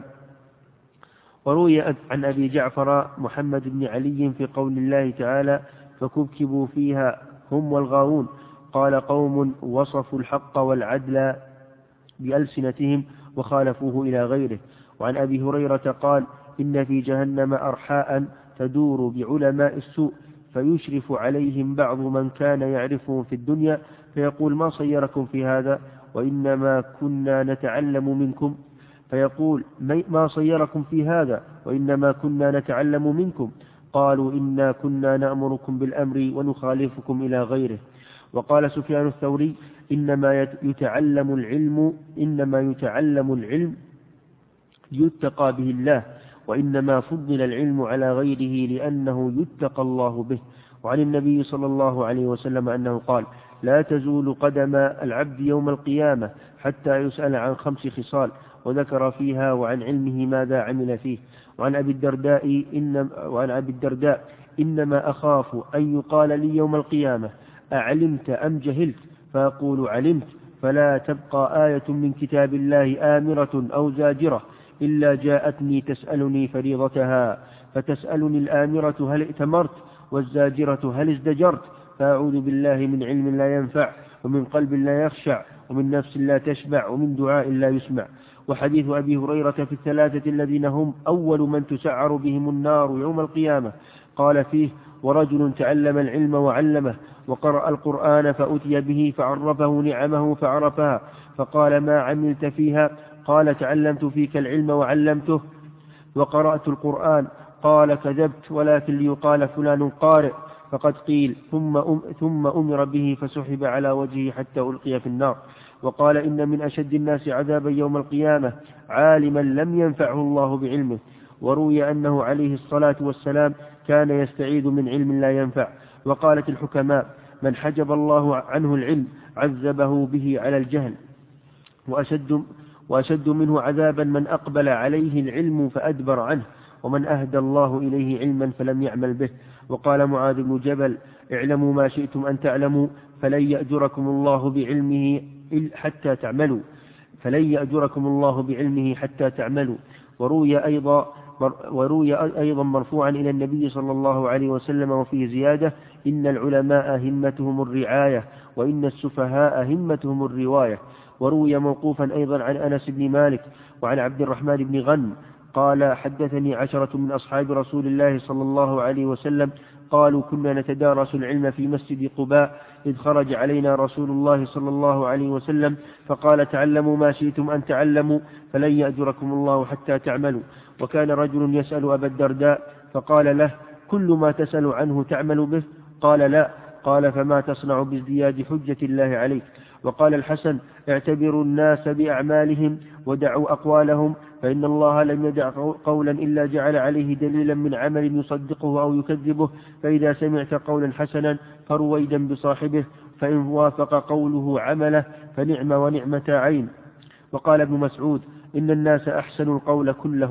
وروي عن أبي جعفر محمد بن علي في قول الله تعالى: فكبكبوا فيها هم والغاوون، قال: قوم وصفوا الحق والعدل بألسنتهم وخالفوه إلى غيره. وعن أبي هريرة قال: إن في جهنم أرحاء تدور بعلماء السوء، فيشرف عليهم بعض من كان يعرفهم في الدنيا فيقول: ما صيركم في هذا؟ وإنما كنا نتعلم منكم. فيقول: ما صيركم في هذا؟ وإنما كنا نتعلم منكم. قالوا: إنا كنا نأمركم بالأمر ونخالفكم إلى غيره. وقال سفيان الثوري: إنما يتعلم العلم إنما يتعلم العلم يتقى به الله، وإنما فضل العلم على غيره لأنه يتقى الله به. وعن النبي صلى الله عليه وسلم أنه قال: لا تزول قدم العبد يوم القيامة حتى يسأل عن خمس خصال، وذكر فيها وعن علمه ماذا عمل فيه. وعن أبي الدرداء إن وعن أبي الدرداء إنما أخاف أن يقال لي يوم القيامة: أعلمت أم جهلت؟ فأقول: علمت. فلا تبقى آية من كتاب الله آمرة أو زاجرة إلا جاءتني تسألني فريضتها، فتسألني الآمرة: هل ائتمرت؟ والزاجرة: هل ازدجرت؟ فأعوذ بالله من علم لا ينفع، ومن قلب لا يخشع، ومن نفس لا تشبع، ومن دعاء لا يسمع. وحديث أبي هريرة في الثلاثة الذين هم أول من تسعر بهم النار يوم القيامة قال فيه: ورجل تعلم العلم وعلمه، وقرأ القرآن فأتي به فعرفه نعمه فعرفها، فقال: ما عملت فيها؟ قال: تعلمت فيك العلم وعلمته وقرأت القرآن. قال: كذبت، ولكن ليقال فلان قارئ. فقد قيل: ثم, أم ثم أمر به فسحب على وجهه حتى ألقي في النار. وقال: إن من أشد الناس عذابا يوم القيامة عالما لم ينفعه الله بعلمه. وروي أنه عليه الصلاة والسلام كان يستعيذ من علم لا ينفع. وقالت الحكماء: من حجب الله عنه العلم عذبه به على الجهل، وأشد, وأشد منه عذابا من أقبل عليه العلم فأدبر عنه، ومن أهدى الله إليه علما فلم يعمل به. وقال معاذ بن جبل: اعلموا ما شئتم أن تعلموا فلن يأجركم الله بعلمه حتى تعملوا فلن يأجركم الله بعلمه حتى تعملوا. وروي أيضا وروي أيضا مرفوعا إلى النبي صلى الله عليه وسلم وفيه زيادة: إن العلماء همتهم الرعاية، وإن السفهاء همتهم الرواية. وروي موقوفا أيضا عن أنس بن مالك وعن عبد الرحمن بن غنم قال: حدثني عشرة من أصحاب رسول الله صلى الله عليه وسلم قالوا: كنا نتدارس العلم في مسجد قباء إذ خرج علينا رسول الله صلى الله عليه وسلم فقال: تعلموا ما شئتم أن تعلموا فلن يأجركم الله حتى تعملوا. وكان رجل يسأل أبا الدرداء فقال له: كل ما تسأل عنه تعمل به؟ قال: لا. قال: فما تصنع بازدياد حجة الله عليك؟ وقال الحسن: اعتبروا الناس بأعمالهم ودعوا أقوالهم، فإن الله لم يدع قولا إلا جعل عليه دليلا من عمل يصدقه أو يكذبه، فإذا سمعت قولا حسنا فرويدا بصاحبه، فإن وافق قوله عمله فنعم ونعمة عين. وقال ابن مسعود: إن الناس أحسن القول كلهم،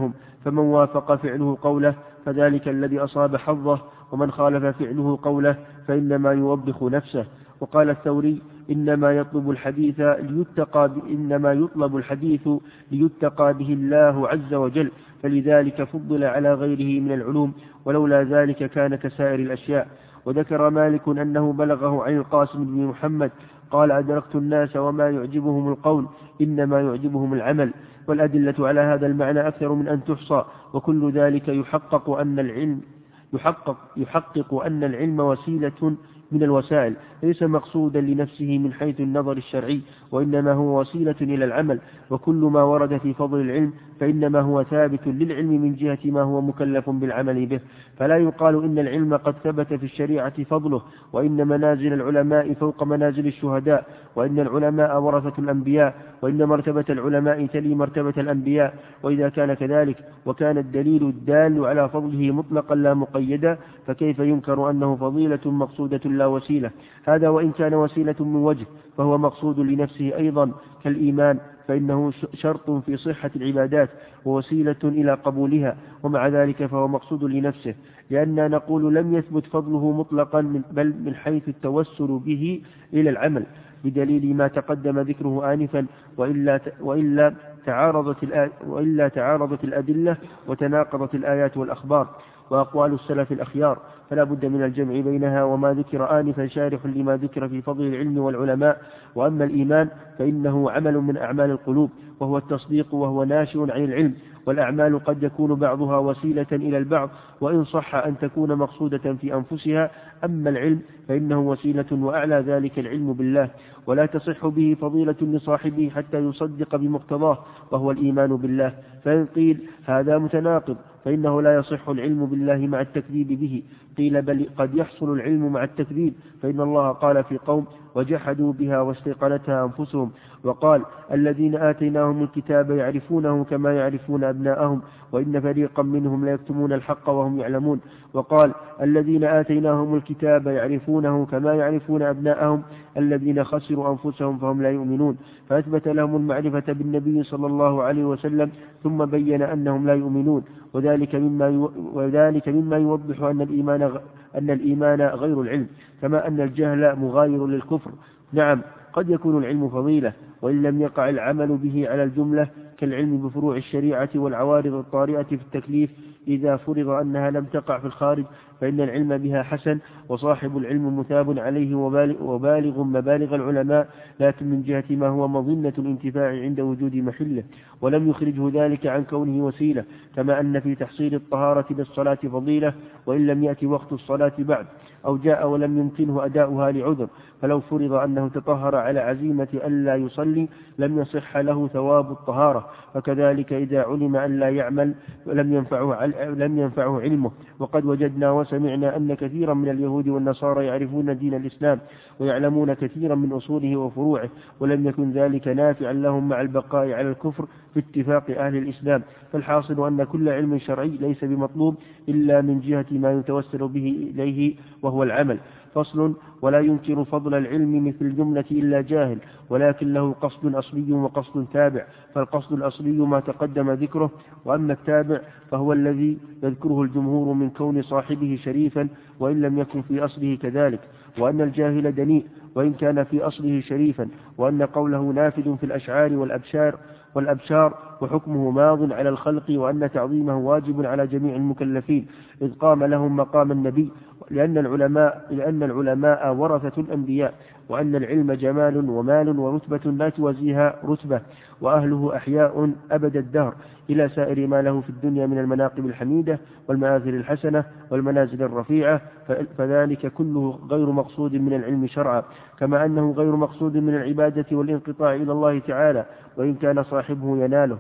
فمن وافق فعله قوله فذلك الذي أصاب حظه، ومن خالف فعله قوله فإنما يوبخ نفسه. وقال الثوري إنما يطلب الحديث ليتقى إنما يطلب الحديث ليتقى به الله عز وجل، فلذلك فضل على غيره من العلوم، ولولا ذلك كان كسائر الأشياء. وذكر مالك أنه بلغه عن القاسم بن محمد قال أدركت الناس وما يعجبهم القول إنما يعجبهم العمل. والأدلة على هذا المعنى أكثر من أن تحصى، وكل ذلك يحقق أن العلم يحقق, يحقق أن العلم وسيلة من الوسائل، ليس مقصودا لنفسه من حيث النظر الشرعي، وإنما هو وسيلة إلى العمل. وكل ما ورد في فضل العلم فإنما هو ثابت للعلم من جهة ما هو مكلف بالعمل به، فلا يقال إن العلم قد ثبت في الشريعة فضله، وإن منازل العلماء فوق منازل الشهداء، وإن العلماء ورثة الأنبياء، وإن مرتبة العلماء تلي مرتبة الأنبياء. وإذا كان كذلك وكان الدليل الدال على فضله مطلقا لا مقيدا، فكيف ينكر أنه فضيلة مقصودة لا وسيلة؟ هذا وإن كان وسيلة من وجه فهو مقصود لنفسه أيضا كالإيمان، فإنه شرط في صحة العبادات ووسيلة إلى قبولها، ومع ذلك فهو مقصود لنفسه، لأننا نقول لم يثبت فضله مطلقا من بل من حيث التوسل به إلى العمل، بدليل ما تقدم ذكره آنفا، وإلا, وإلا, تعارضت وإلا تعارضت الأدلة وتناقضت الآيات والأخبار وأقوال السلف الأخيار، فلا بد من الجمع بينها. وما ذكر آنفا شارح لما ذكر في فضل العلم والعلماء. وأما الإيمان فإنه عمل من أعمال القلوب، وهو التصديق، وهو ناشئ عن العلم. والأعمال قد يكون بعضها وسيلة إلى البعض، وإن صح أن تكون مقصودة في أنفسها. أما العلم فإنه وسيلة، وأعلى ذلك العلم بالله، ولا تصح به فضيلة لصاحبه حتى يصدق بمقتضاه، وهو الإيمان بالله. فإن قيل هذا متناقض فإنه لا يصح العلم بالله مع التكذيب به، قيل بل قد يحصل العلم مع التكذيب، فإن الله قال في قوم وجحدوا بها واستيقنتها أنفسهم، وقال الذين آتيناهم الكتاب يعرفونه كما يعرفون أبناءهم وإن فريقا منهم ليكتمون الحق وهم يعلمون. وقال الذين آتيناهم الكتاب يعرفونه كما يعرفون أبناءهم الذين خسروا أنفسهم فهم لا يؤمنون، فأثبت لهم المعرفة بالنبي صلى الله عليه وسلم، ثم بين أنهم لا يؤمنون، وذلك مما وذلك مما يوضح أن الإيمان أن الإيمان غير العلم، كما أن الجهل مغاير للكفر. نعم قد يكون العلم فضيلة وإن لم يقع العمل به على الجملة، كالعلم بفروع الشريعة والعوارض الطارئة في التكليف، إذا فرض أنها لم تقع في الخارج فإن العلم بها حسن، وصاحب العلم مثاب عليه وبالغ مبالغ العلماء، لكن من جهة ما هو مظنة الانتفاع عند وجود محله، ولم يخرجه ذلك عن كونه وسيلة، كما أن في تحصيل الطهارة للصلاة فضيلة وإن لم يأتي وقت الصلاة بعد، أو جاء ولم يمكنه أداؤها لعذر، فلو فرض أنه تطهر على عزيمة ألا يصلي لم يصح له ثواب الطهارة. فكذلك إذا علم أن لا يعمل لم ينفعه, لم ينفعه علمه. وقد وجدنا وسمعنا أن كثيرا من اليهود والنصارى يعرفون دين الإسلام ويعلمون كثيرا من أصوله وفروعه، ولم يكن ذلك نافعا لهم مع البقاء على الكفر باتفاق أهل الإسلام. فالحاصل أن كل علم شرعي ليس بمطلوب إلا من جهة ما يتوسل به إليه وهو العمل. فصل: ولا ينكر فضل العلم مثل الجملة إلا جاهل، ولكن له قصد أصلي وقصد تابع، فالقصد الأصلي ما تقدم ذكره، وأما التابع فهو الذي يذكره الجمهور من كون صاحبه شريفا وإن لم يكن في أصله كذلك، وأن الجاهل دنيء وإن كان في أصله شريفا، وأن قوله نافذ في الأشعار والأبشار والأبشار وحكمه ماض على الخلق، وأن تعظيمه واجب على جميع المكلفين إذ قام لهم مقام النبي، لأن العلماء, لأن العلماء ورثة الأنبياء، وأن العلم جمال ومال ورتبة لا توازيها رتبة، وأهله أحياء أبد الدهر إلى سائر ما له في الدنيا من المناقب الحميدة والمآثر الحسنة والمنازل الرفيعة، فذلك كله غير مقصود من العلم شرعا، كما أنه غير مقصود من العبادة والانقطاع إلى الله تعالى وإن كان صاحبه يناله.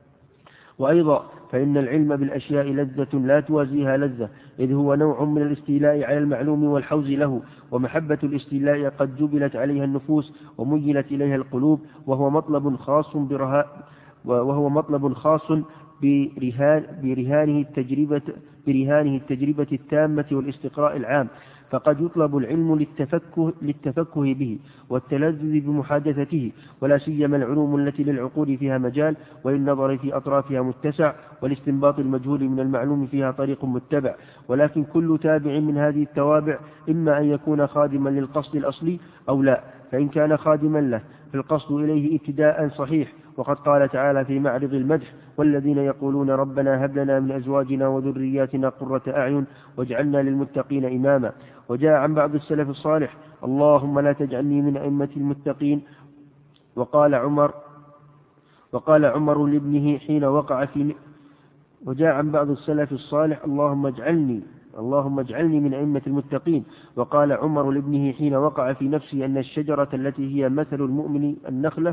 وأيضا فإن العلم بالأشياء لذة لا توازيها لذة، إذ هو نوع من الاستيلاء على المعلوم والحوز له، ومحبة الاستيلاء قد جبلت عليها النفوس وميلت إليها القلوب، وهو مطلب خاص برها وهو مطلب خاص برهان برهانه التجربة برهانه التجربة التامة والاستقراء العام، فقد يطلب العلم للتفكه, للتفكه به والتلذذ بمحادثته، ولا سيما العلوم التي للعقول فيها مجال، وللنظر في أطرافها متسع، والاستنباط المجهول من المعلوم فيها طريق متبع. ولكن كل تابع من هذه التوابع إما أن يكون خادما للقصد الأصلي أو لا، فإن كان خادما له فالقصد إليه ابتداء صحيح. وقد قال تعالى في معرض المدح: والذين يقولون ربنا هب لنا من أزواجنا وذرياتنا قرة أعين واجعلنا للمتقين إماما. وجاء عن بعض السلف الصالح: اللهم لا تجعلني من أئمة المتقين. وقال عمر وقال عمر لابنه حين وقع في وجاء عن بعض السلف الصالح: اللهم اجعلني اللهم اجعلني من أئمة المتقين. وقال عمر لابنه حين وقع في نفسه أن الشجرة التي هي مثل المؤمن النخلة،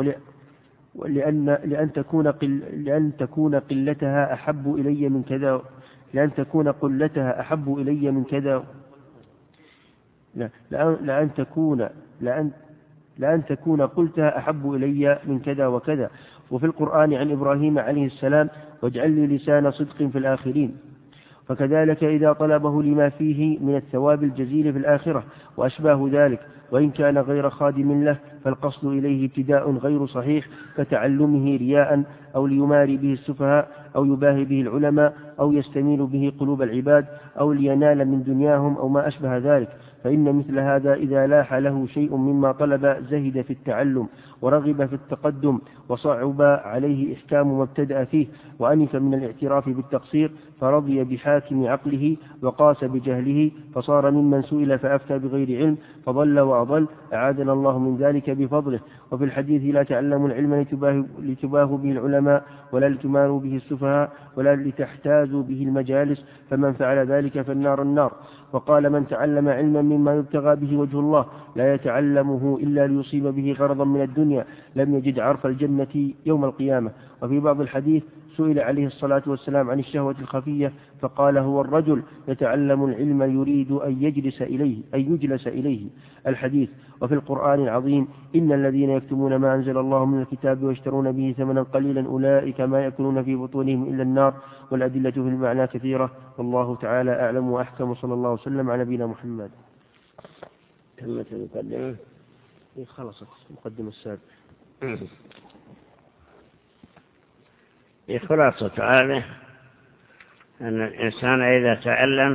ولأن لأن تكون قل لأن تكون قلتها أحب إلي من كذا لأن تكون قلتها أحب إلي من كذا لا لأن, لأن تكون لأن لأن تكون قلتها أحب إلي من كذا وكذا. وفي القرآن عن إبراهيم عليه السلام: واجعل لي لسان صدق في الآخرين. فكذلك إذا طلبه لما فيه من الثواب الجزيل في الآخرة وأشباه ذلك، وإن كان غير خادم له فالقصد إليه ابتداء غير صحيح، كتعلمه رياء أو ليماري به السفهاء أو يباهي به العلماء أو يستميل به قلوب العباد أو لينال من دنياهم أو ما أشبه ذلك. فإن مثل هذا إذا لاح له شيء مما طلب زهد في التعلم ورغب في التقدم، وصعب عليه إحكام ما ابتدأ فيه، وأنف من الاعتراف بالتقصير، فرضي بحاكم عقله وقاس بجهله، فصار ممن سئل فأفتى بغير علم فضل وأضل، أعاذنا الله من ذلك بفضله. وفي الحديث: لا تعلموا العلم لتباهوا به العلماء ولا لتماروا به السفهاء ولا لتحتازوا به المجالس، فمن فعل ذلك فالنار النار. وقال: من تعلم علما مما يبتغى به وجه الله لا يتعلمه إلا ليصيب به غرضا من الدنيا لم يجد عرف الجنة يوم القيامة. وفي بعض الحديث سئل عليه الصلاة والسلام عن الشهوة الخفية فقال: هو الرجل يتعلم العلم يريد أن يجلس إليه أن يجلس إليه الحديث. وفي القرآن العظيم: إن الذين يكتمون ما أنزل الله من الكتاب ويشترون به ثمنا قليلا أولئك ما يأكلون في بطونهم إلا النار. والأدلة في المعنى كثيرة، والله تعالى أعلم وأحكم، صلى الله وسلم على نبينا محمد. تمت المقدمة؟ خلصت المقدمة السابقة. خلاصة هذا أن الإنسان إذا تعلم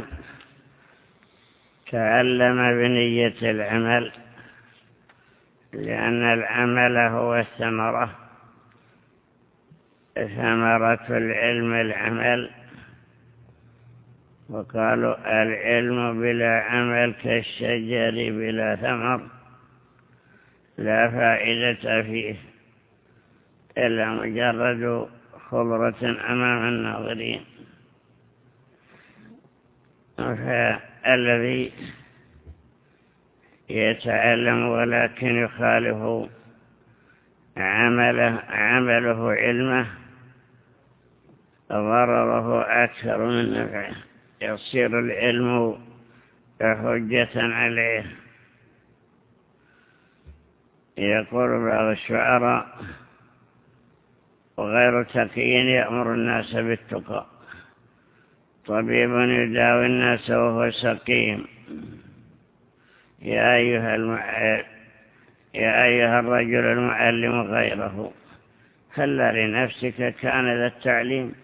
تعلم بنية العمل، لأن العمل هو الثمرة، ثمرة العلم العمل. وقالوا: العلم بلا عمل كالشجر بلا ثمر، لا فائدة فيه إلا مجرد خضرة أمام الناظرين. فالذي يتعلم ولكن يخالف عمله, عمله علمه ضرره أكثر من نفعه، يصير العلم حجة عليه. يقول بعض الشعراء: وغير تقي يأمر الناس بالتقى، طبيب يداوي الناس وهو سقيم. يا أيها المعلم يا أيها الرجل المعلم غيره، هلا لنفسك كان ذا التعليم.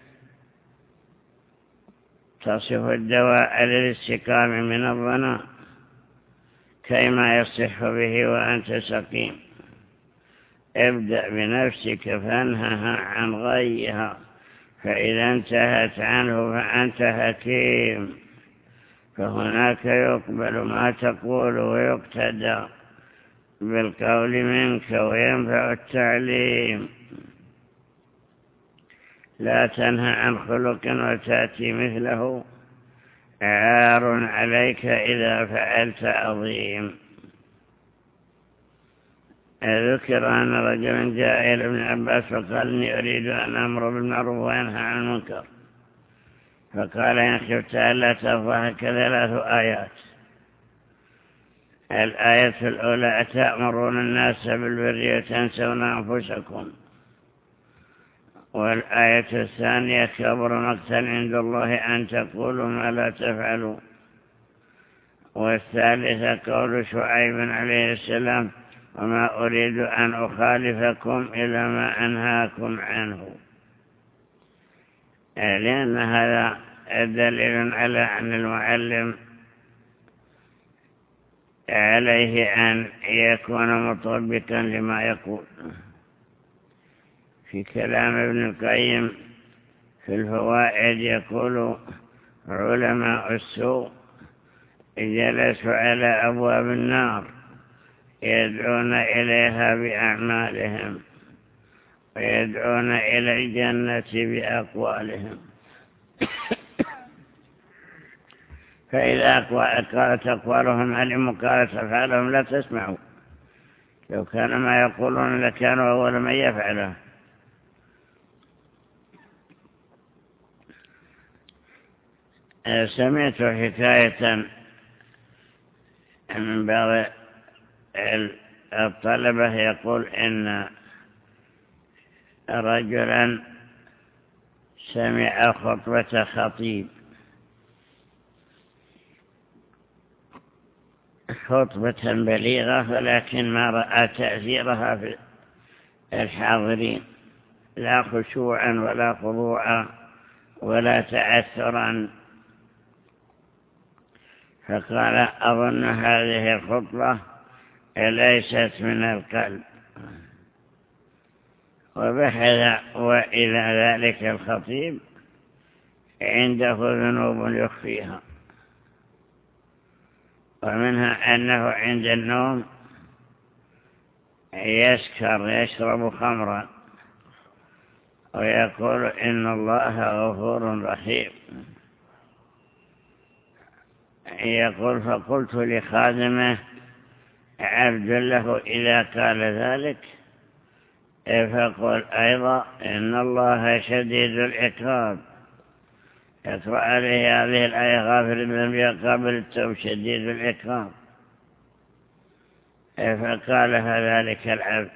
تصف الدواء للاستقام من الظنا، كيما يصح به وأنت سقيم. ابدأ بنفسك فانهها عن غيها، فإذا انتهت عنه فأنت حكيم. فهناك يقبل ما تقول ويقتدى بالقول منك وينفع التعليم. لا تنهى عن خلق وتأتي مثله، عار عليك إذا فعلت عظيم. ذكر أن رجلا جاء إلى ابن عباس فقال: إني أريد أن أمر بالمعروف وينهى عن المنكر. فقال: إن خفت ألا تفضحك ثلاث آيات. الآية الأولى: أتأمرون الناس بالبر وتنسون أنفسكم. والآية الثانية: كبر مقتا عند الله أن تقولوا ما لا تفعلوا. والثالثة قول شعيب عليه السلام وما أريد أن أخالفكم إلى ما أنهاكم عنه، لأن هذا دليل على أن المعلم عليه أن يكون مطبقا لما يقول. في كلام ابن القيم في الفوائد يقول علماء السوء جلسوا على أبواب النار يدعون إليها بأعمالهم ويدعون إلى الجنة بأقوالهم، فإذا قالت أقوالهم علموا قالت أفعالهم لا تسمعوا، لو كان ما يقولون لكانوا أول من يفعله. سمعت حكاية من بعض الطلبة يقول إن رجلا سمع خطبة خطيب خطبة بليغة ولكن ما رأى تأثيرها في الحاضرين، لا خشوعا ولا خضوعا ولا تأثرا، فقال أظن هذه الخطبة ليست من القلب، وبحث وإلى ذلك الخطيب عنده ذنوب يخفيها، ومنها أنه عند النوم يسكر يشرب خمرا ويقول إن الله غفور رحيم. يقول فقلت لخادمه عبد له إذا قال ذلك فقل أيضا إن الله شديد العقاب، يقرأ عليه هذه الآية غافر الذنب قابل التوب شديد العقاب، فقالها ذلك العبد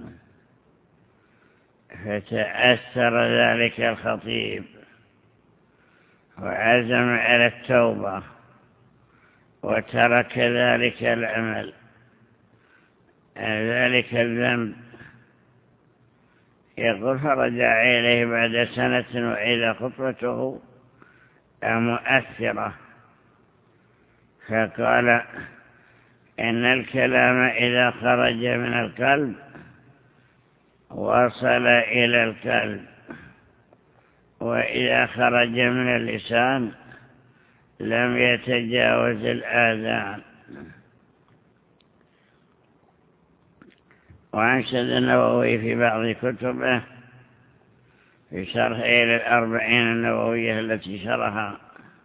فتأثر ذلك الخطيب وعزم على التوبة وترك ذلك العمل ذلك الذنب. يقول فرجع إليه بعد سنة وإذا خطبته مؤثرة، فقال إن الكلام إذا خرج من القلب وصل إلى القلب، وإذا خرج من اللسان لم يتجاوز الآذان. وأنشد النووي في بعض كتبه في شرح إلى الأربعين النووية التي شرها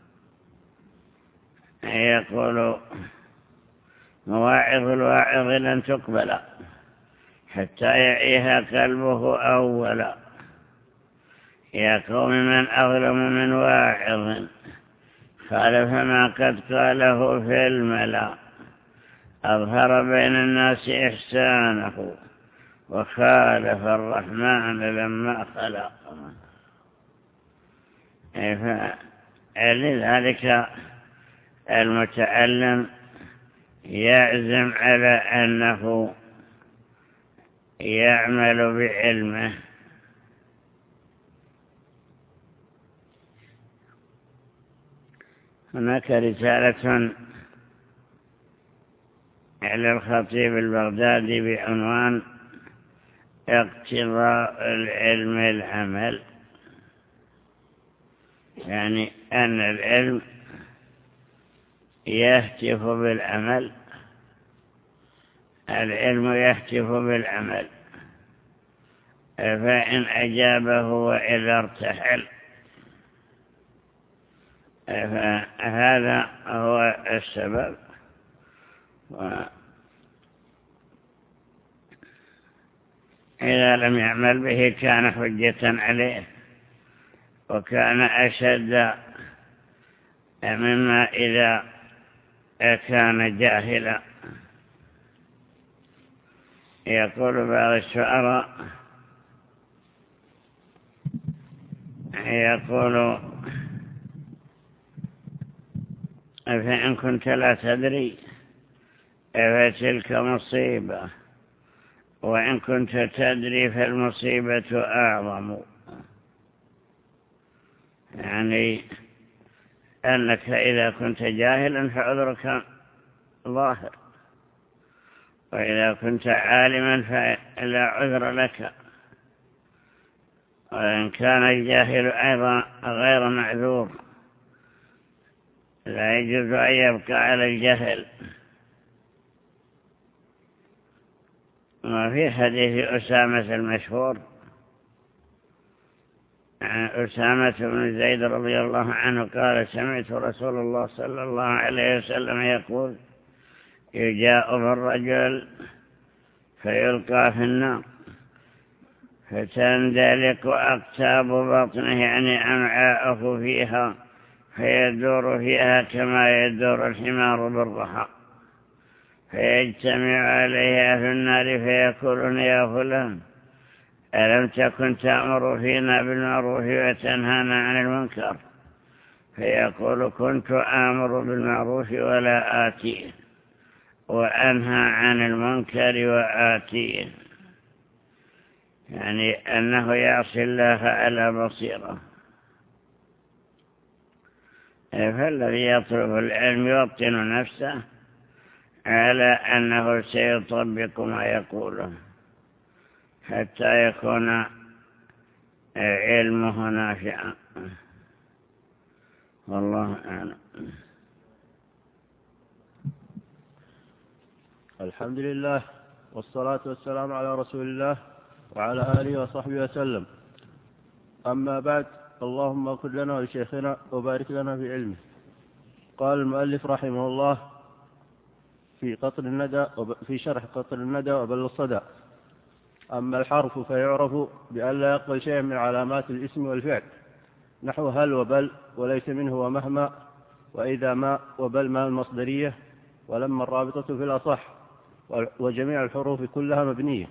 يقول مواعظ الواعظ لن تقبل حتى يعيها قلبه أولا، يا قوم من أظلم من واعظ خالف ما قد قاله في الملا، أظهر بين الناس إحسانه وخالف الرحمن لما خلق. لذلك المتعلم يعزم على أنه يعمل بعلمه. هناك رسالة على الخطيب البغدادي بعنوان اقتضاء العلم العمل، يعني أن العلم يهتف بالعمل، العلم يهتف بالعمل، فإن أجابه وإذا ارتحل، فهذا هو السبب. إذا لم يعمل به كان حجة عليه وكان أشد مما إذا كان جاهلا. يقول بعض الشعراء يقول فإن كنت لا تدري فتلك مصيبة، وإن كنت تدري فالمصيبة أعظم. يعني أنك إذا كنت جاهلا فعذرك ظاهر، وإذا كنت عالما فلا عذر لك، وإن كان الجاهل أيضا غير معذور، لا يجوز أن يبقى على الجهل. وفي حديث أسامة المشهور عن أسامة بن زيد رضي الله عنه قال: سمعت رسول الله صلى الله عليه وسلم يقول: يجاء بالرجل فيلقى في النار فتندلق أقتاب بطنه، يعني أمعاءه فيها، فيدور فيها كما يدور الحمار بالرحى، فيجتمع عليه أهل النار فيقولون: يا فلان، ألم تكن تأمر فينا بالمعروف وتنهانا عن المنكر؟ فيقول: كنت آمر بالمعروف ولا آتيه، وأنهى عن المنكر وآتيه، يعني أنه يعصي الله على بصيرة. فالذي يطلب العلم يوطن نفسه على أنه سيطبق ما يقوله حتى يكون علمه نافعا. والله أعلم. الحمد لله والصلاة والسلام على رسول الله وعلى آله وصحبه وسلم. أما بعد، اللهم اغفر لنا ولشيخنا وبارك لنا في علمه. قال المؤلف رحمه الله في قطر الندى في شرح قطر الندى وبل الصدى: أما الحرف فيعرف بأن لا يقبل شيئا من علامات الاسم والفعل، نحو هل وبل، وليس منه ومهما، وإذا ما، وبل ما المصدرية، ولما الرابطة في الأصح، وجميع الحروف كلها مبنية.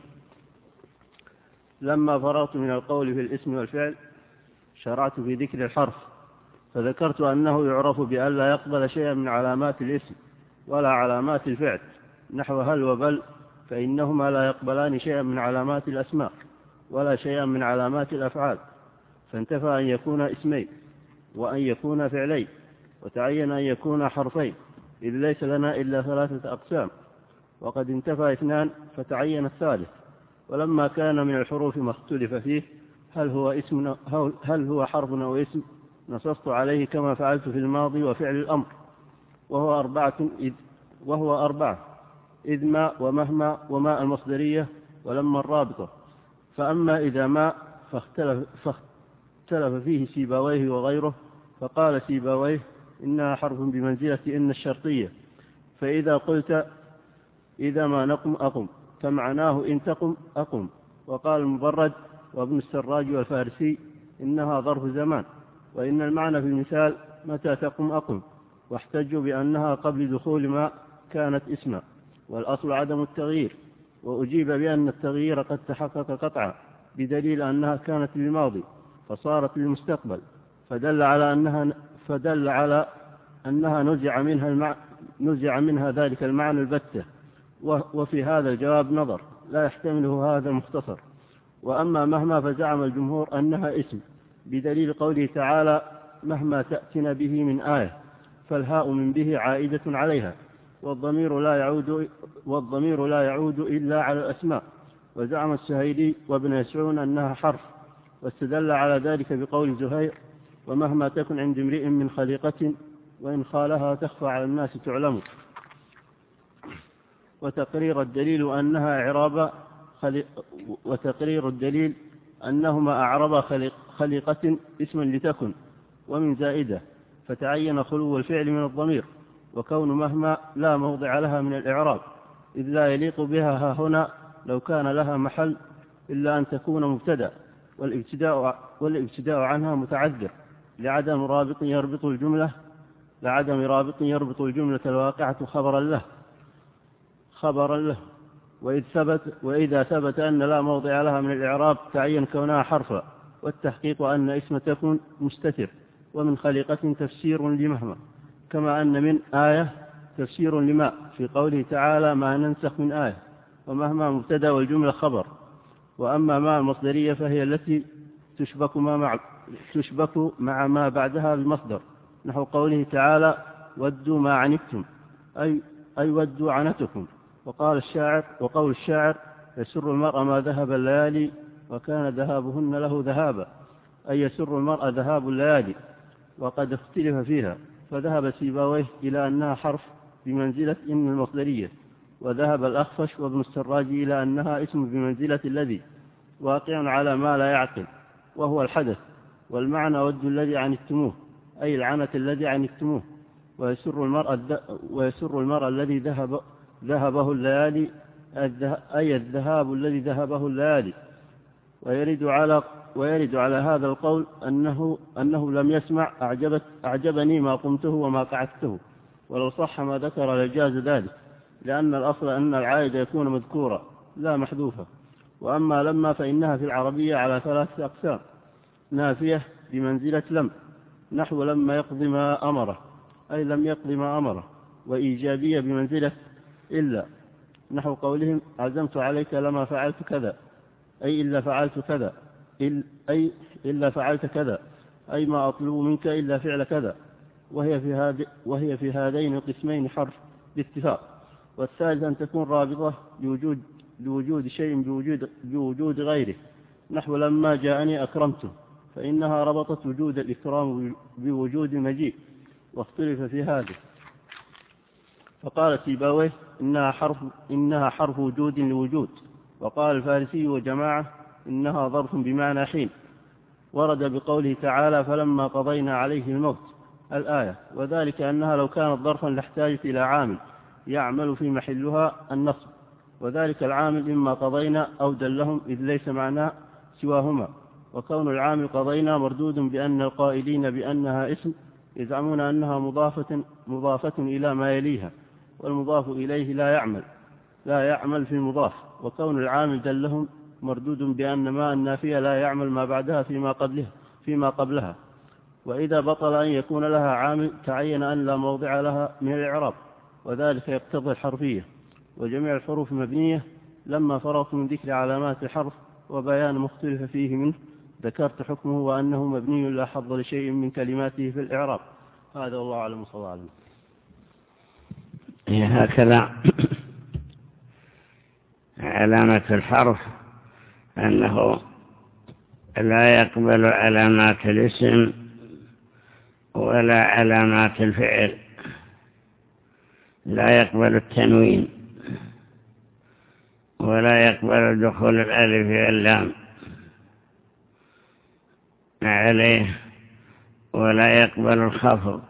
لما فرغت من القول في الاسم والفعل شرعت في ذكر الحرف، فذكرت أنه يعرف بأن لا يقبل شيئا من علامات الاسم ولا علامات الفعل، نحو هل وبل، فإنهما لا يقبلان شيئا من علامات الأسماء ولا شيئا من علامات الأفعال، فانتفى أن يكون اسمين وأن يكون فعلين، وتعين أن يكون حرفين، إذ ليس لنا إلا ثلاثة أقسام، وقد انتفى اثنان فتعين الثالث. ولما كان من الحروف ما اختلف فيه هل هو اسم هل هو حرف أو اسم، نصصت عليه كما فعلت في الماضي وفعل الأمر، وهو أربعة إذ وهو أربعة إذ ما ومهما وما المصدرية ولما الرابطة. فأما إذا ما فاختلف, فاختلف فيه سيبويه وغيره، فقال سيبويه: إنها حرف بمنزلة إن الشرطية، فإذا قلت إذا ما نقم أقم، فمعناه إن تقم أقم. وقال المبرد وابن السراج والفارسي: إنها ظرف زمان، وإن المعنى في المثال متى تقم أقم، واحتجوا بأنها قبل دخول ما كانت اسما، والأصل عدم التغيير. وأجيب بأن التغيير قد تحقق قطعا بدليل أنها كانت للماضي فصارت للمستقبل، فدل على أنها فدل على أنها نزع منها المع... نزع منها ذلك المعنى البتة. وفي هذا الجواب نظر لا يحتمله هذا المختصر. وأما مهما فزعم الجمهور أنها اسم بدليل قوله تعالى: مهما تأتنا به من آية، فالهاء من به عائدة عليها، والضمير لا يعود والضمير لا يعود إلا على الأسماء. وزعم السهيلي وابن يسعون أنها حرف، واستدل على ذلك بقول زهير: ومهما تكن عند امرئ من خليقة وإن خالها تخفى على الناس تعلم. وتقرير الدليل أنها إعراب خلق وتقرير الدليل أنهما أعرب خليقة اسما لتكن ومن زائدة، فتعين خلو الفعل من الضمير، وكون مهما لا موضع لها من الإعراب، إذ لا يليق بها ها هنا لو كان لها محل إلا أن تكون مبتدأ، والابتداء, والابتداء عنها متعذر لعدم رابط يربط الجملة لعدم رابط يربط الجملة الواقعة خبرا له خبرا له وإذ ثبت وإذا ثبت أن لا موضع لها من الإعراب تعين كونها حرفا، والتحقيق أن اسم تكون مستتر، ومن خليقة تفسير لمهما، كما أن من آية تفسير لما في قوله تعالى ما ننسخ من آية، ومهما مبتدأ والجملة خبر. وأما ما المصدرية فهي التي تشبك, ما مع تشبك مع ما بعدها بمصدر، نحو قوله تعالى ودوا ما عنتم، أي, أي ودوا عنتكم. وقال الشاعر وقول الشاعر يسر المرء ما ذهب الليالي وكان ذهابهن له ذهابا، أي يسر المرء ذهاب الليالي. وقد اختلف فيها، فذهب سيبويه إلى أنها حرف بمنزلة إن المصدرية، وذهب الأخفش وابن السراج إلى أنها اسم بمنزلة الذي، واقع على ما لا يعقل وهو الحدث. والمعنى ود الذي عنتموه، أي العنة الذي عنتموه. ويسر المرء ويسر المرء الذي ذهب ذهبه الليالي، أي الذهاب الذي ذهبه الليالي. ويرد على ويرد على هذا القول أنه أنه لم يسمع أعجبت أعجبني ما قمته وما قعدته، ولو صح ما ذكر لجاز ذلك، لأن الأصل أن العائد يكون مذكورا لا محذوفا. وأما لما فإنها في العربية على ثلاثة أقسام: نافية بمنزلة لم، نحو لما يقضي ما أمره، أي لم يقضي ما أمره. وإيجابية بمنزلة إلا، نحو قولهم عزمت عليك لما فعلت كذا، أي إلا فعلت كذا، أي إلا فعلت كذا، أي ما أطلب منك إلا فعل كذا. وهي في, هذ... وهي في هذين القسمين حرف باتفاق. والثالث أن تكون رابطة لوجود, لوجود شيء بوجود... بوجود غيره، نحو لما جاءني أكرمته، فإنها ربطت وجود الإكرام بوجود المجيء، واختلف في هذا. فقال سيبويه إنها حرف, إنها حرف وجود لوجود. وقال الفارسي وجماعة إنها ظرف بمعنى حين. ورد بقوله تعالى فلما قضينا عليه الموت الآية، وذلك أنها لو كانت ظرفا لاحتاجت إلى عامل يعمل في محلها النصب، وذلك العامل إما قضينا أو دلهم، إذ ليس معناه سواهما. وكون العامل قضينا مردود بأن القائلين بأنها اسم يزعمون أنها مضافة, مضافة إلى ما يليها، والمضاف إليه لا يعمل لا يعمل في المضاف. وكون العامل دلهم مردود بأن ما النافية لا يعمل ما بعدها فيما قبلها, فيما قبلها. وإذا بطل أن يكون لها عامل تعين أن لا موضع لها من الإعراب، وذلك يقتضي الحرفية. وجميع الحروف مبنية. لما فرغت من ذكر علامات الحرف وبيان مختلف فيه منه ذكرت حكمه وأنه مبني لا حظ لشيء من كلماته في الإعراب. هذا والله أعلم صلى الله عليه وسلم. هكذا علامة الحرف أنه لا يقبل علامات الاسم ولا علامات الفعل، لا يقبل التنوين ولا يقبل دخول الألف واللام عليه، ولا يقبل الخفض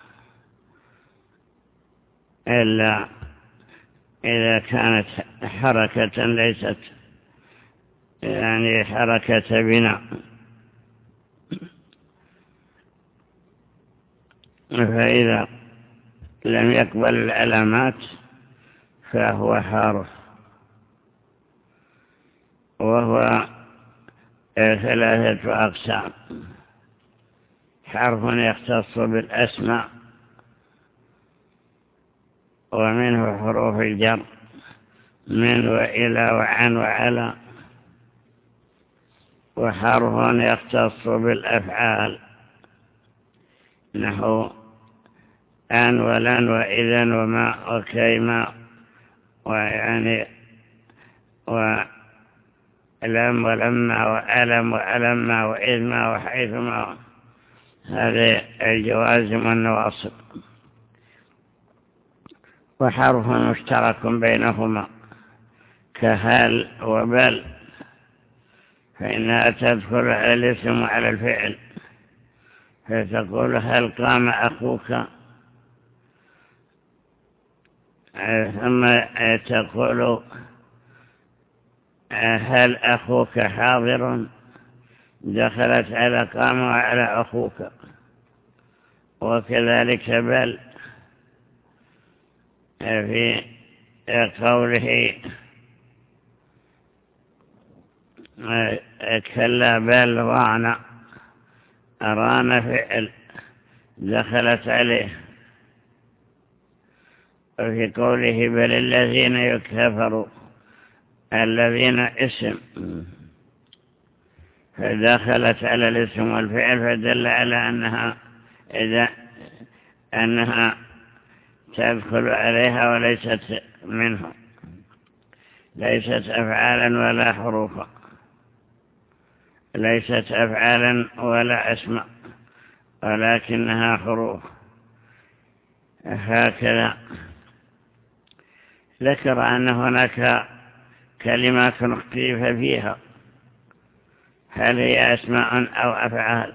إلا إذا كانت حركة ليست يعني حركة بناء. فإذا لم يقبل العلامات فهو حرف، وهو ثلاثة أقسام: حرف يختص بالأسماء، ومنه حروف الجر من وإلى وعن وعلى، وحرف يختص بالأفعال نحو أن ولن وإذن وما وكيما، ويعني ولم ولما وألم وألما وإذما وحيثما، هذه الجوازم والنواصب. وحرف مشترك بينهما كهل وبل، فإنها تدخل على الاسم وعلى الفعل، فتقول هل قام أخوك، ثم تقول هل أخوك حاضر، دخلت على قام وعلى أخوك. وكذلك بل في قوله كلا بل ران، ران فعل دخلت عليه في قوله بل الذين يكفروا الذين اسم فدخلت على الاسم والفعل فدل على أنها إذا أنها تدخل عليها وليست منه، ليست أفعالا ولا حروفا، ليست أفعالا ولا أسماء، ولكنها حروف. هكذا ذكر أن هناك كلمات اختلف فيها، هل هي أسماء أو أفعال،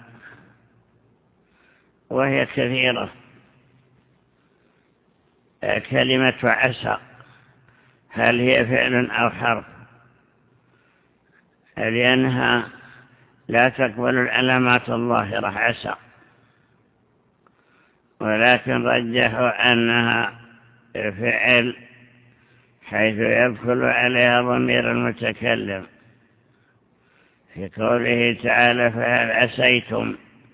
وهي كثيرة. كلمة عسى هل هي فعل أو حرف، لأنها لا تقبل العلامات الظاهرة عسى، ولكن رجحوا أنها فعل حيث يدخل عليها ضمير المتكلم في قوله تعالى فهل عسيتم،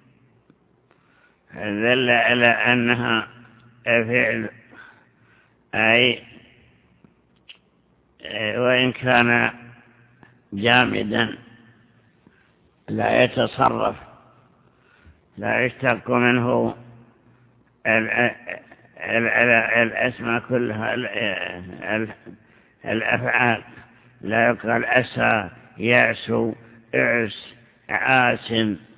دل على أنها فعل، أي وإن كان جامدا لا يتصرف، لا يشتق منه الأسماء كلها الأفعال، لا يقال أسى يأسو اعس عاس،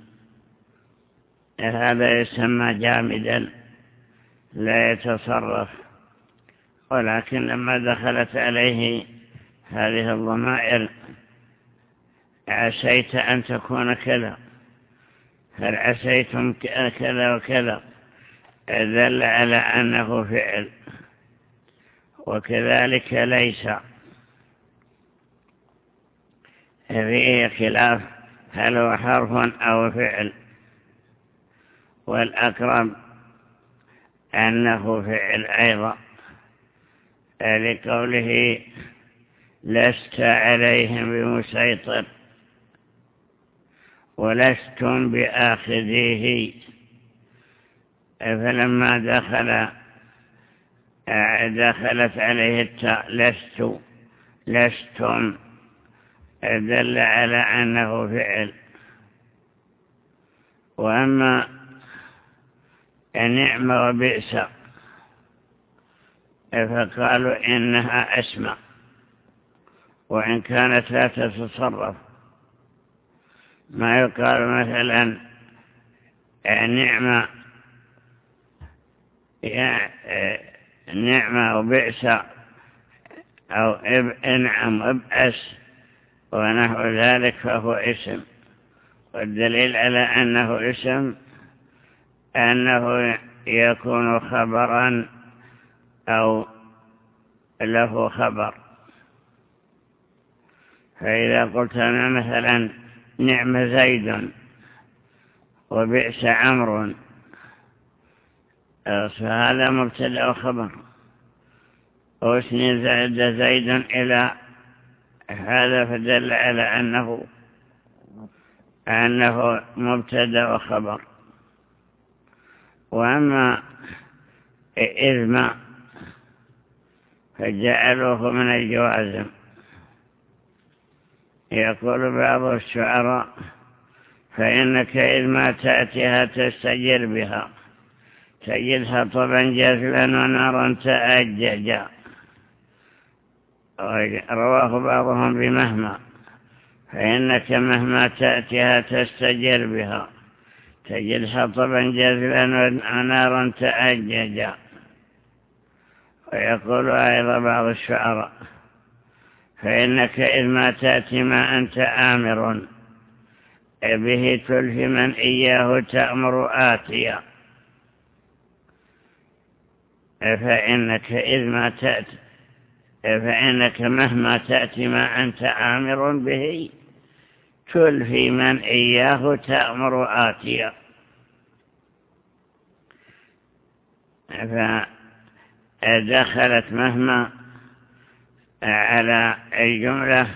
هذا يسمى جامدا لا يتصرف. ولكن لما دخلت عليه هذه الضمائر عسيت أن تكون كذا، هل عسيتم كذا وكذا، دل على أنه فعل. وكذلك ليس فيه خلاف هل هو حرف أو فعل، والأقرب أنه فعل أيضا، لقوله لست عليهم بمسيطر ولستم بآخذيه، فلما دخل دخلت عليه التاء لست لستم دل على أنه فعل. وأما النعم وبئس فقالوا إنها أسماء وإن كانت لا تتصرف، ما يقال مثلا نعمة نعمة وبئس أو انعم ابأس ونحو ذلك، فهو اسم. والدليل على أنه اسم أنه يكون خبرا أو له خبر. فإذا قلت مثلا نعم زيد وبئس عمرو، فهذا مبتدأ وخبر، واسند زاد زيد إلى هذا فدل على أنه أنه مبتدأ وخبر. وأما إذ فجعلوه من الجوازم. يقول بعض الشعراء فإنك إذ ما تأتيها تستجر بها تجدها طبعا جزلا ونارا تأججا. رواه بعضهم بمهما، فإنك مهما تأتيها تستجر بها تجدها طبعا جزلا ونارا تأججا. ويقول أيضا بعض الشعراء فإنك إذ ما تأتي ما أنت آمر به تلهي من إياه تأمر آتيا. فإنك إذ ما تأتي فإنك مهما تأتي ما أنت آمر به تلهي من إياه تأمر آتيا. فدخلت مهما على الجملة،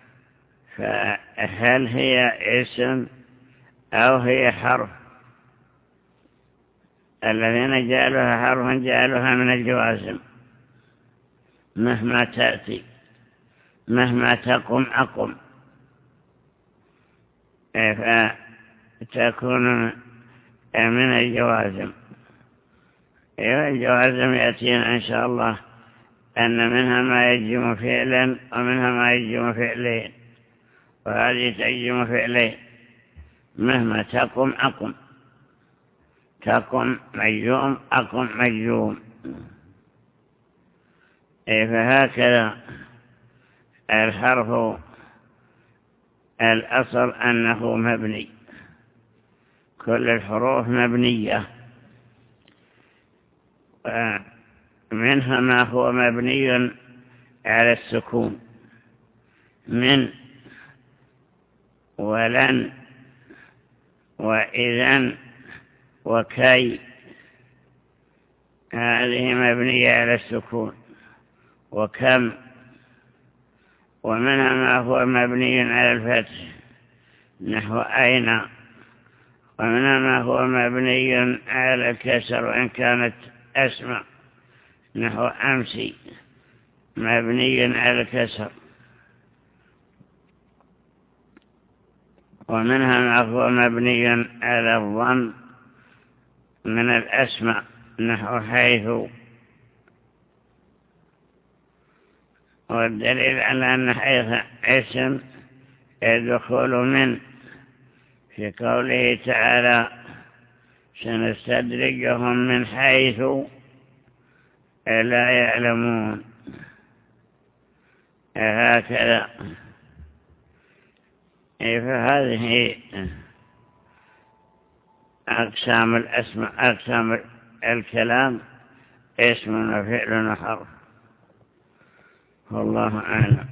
فهل هي اسم أو هي حرف؟ الذين جعلوها حرفا جعلوها من الجوازم، مهما تأتي، مهما تقم أقم، فتكون من الجوازم. الجوازم يأتينا إن شاء الله أن منها ما يجم فعلا ومنها ما يجم فعلين، وهذه تجم فعلين. مهما تقم أقم، تقم مجزوم، أقم مجزوم. فهكذا الحرف الأصل أنه مبني، كل الحروف مبنية، منها ما هو مبني على السكون، من ولن وإذن وكي، هذه مبنية على السكون، وكم. ومنها ما هو مبني على الفتح نحو أين، ومنها ما هو مبني على الكسر وإن كانت أسمع نحو أمسي، مبني على الكسر. ومنها ما هو مبني على الضم من الأسمع نحو حيث. والدليل على أن حيث اسم يدخل من في قوله تعالى سنستدرجهم من حيث لا يعلمون. هكذا. فهذه أقسام الأسماء، أقسام الكلام، اسم وفعل وحرف. والله أعلم.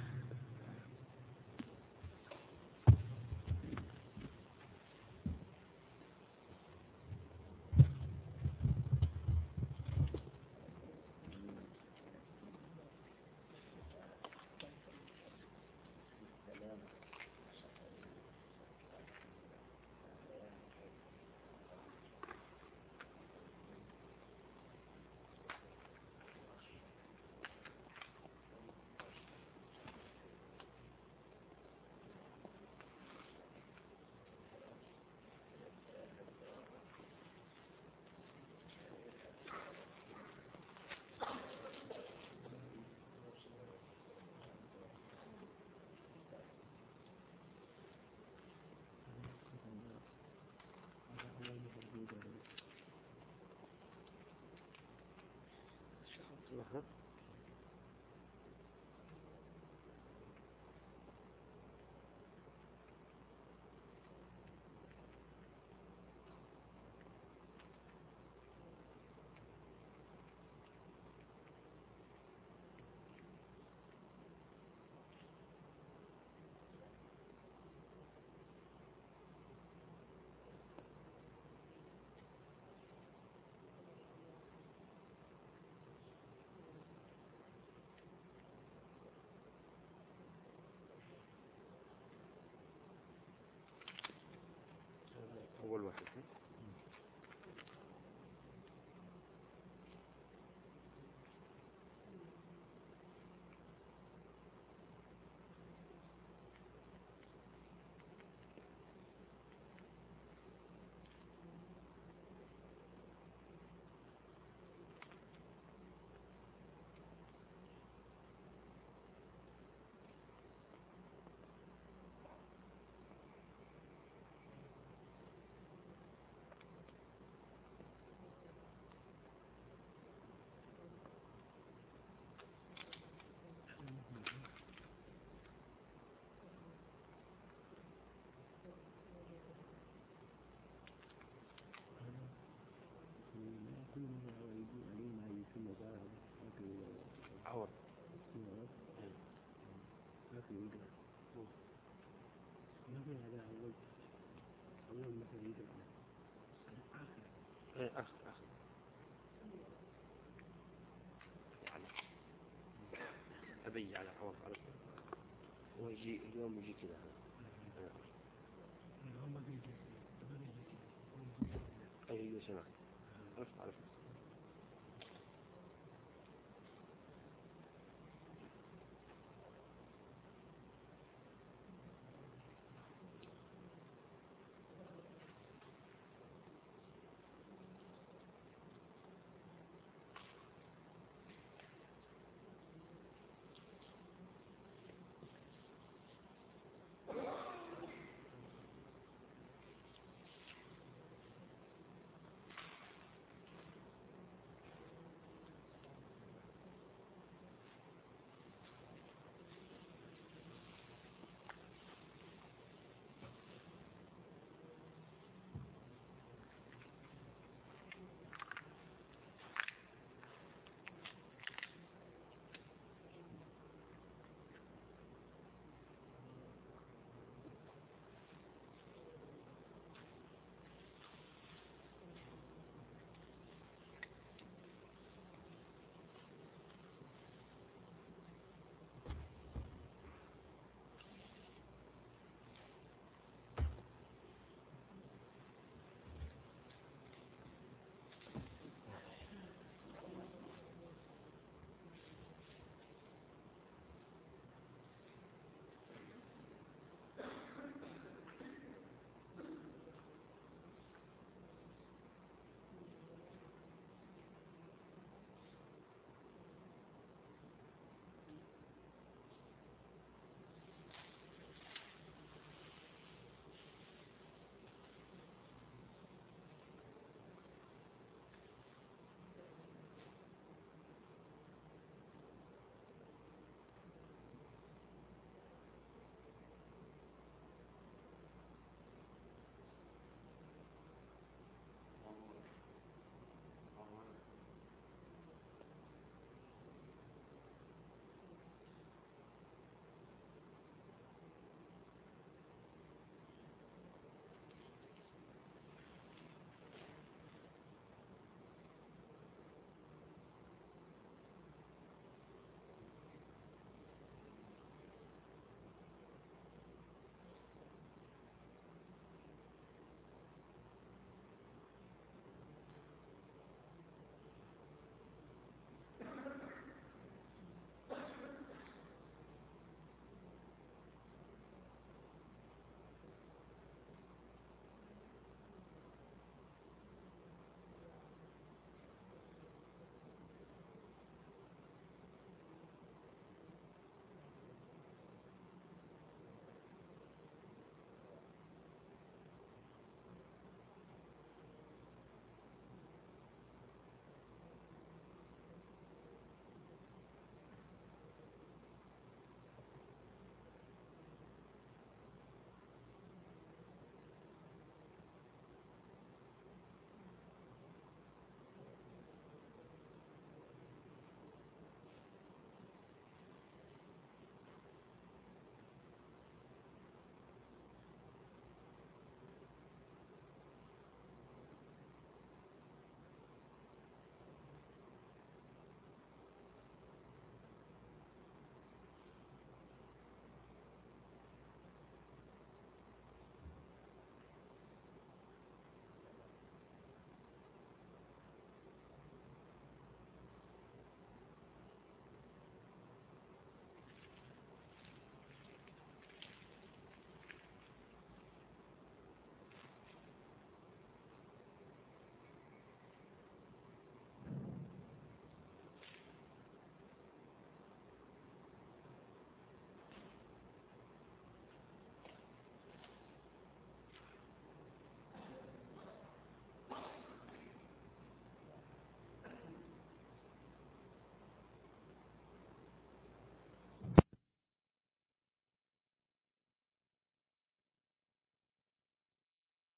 أول واحد. عور. ايه اخ اخ ابي على عور على هو يجي اليوم يجي كذا. ايوه سمعت. عرفت عرفت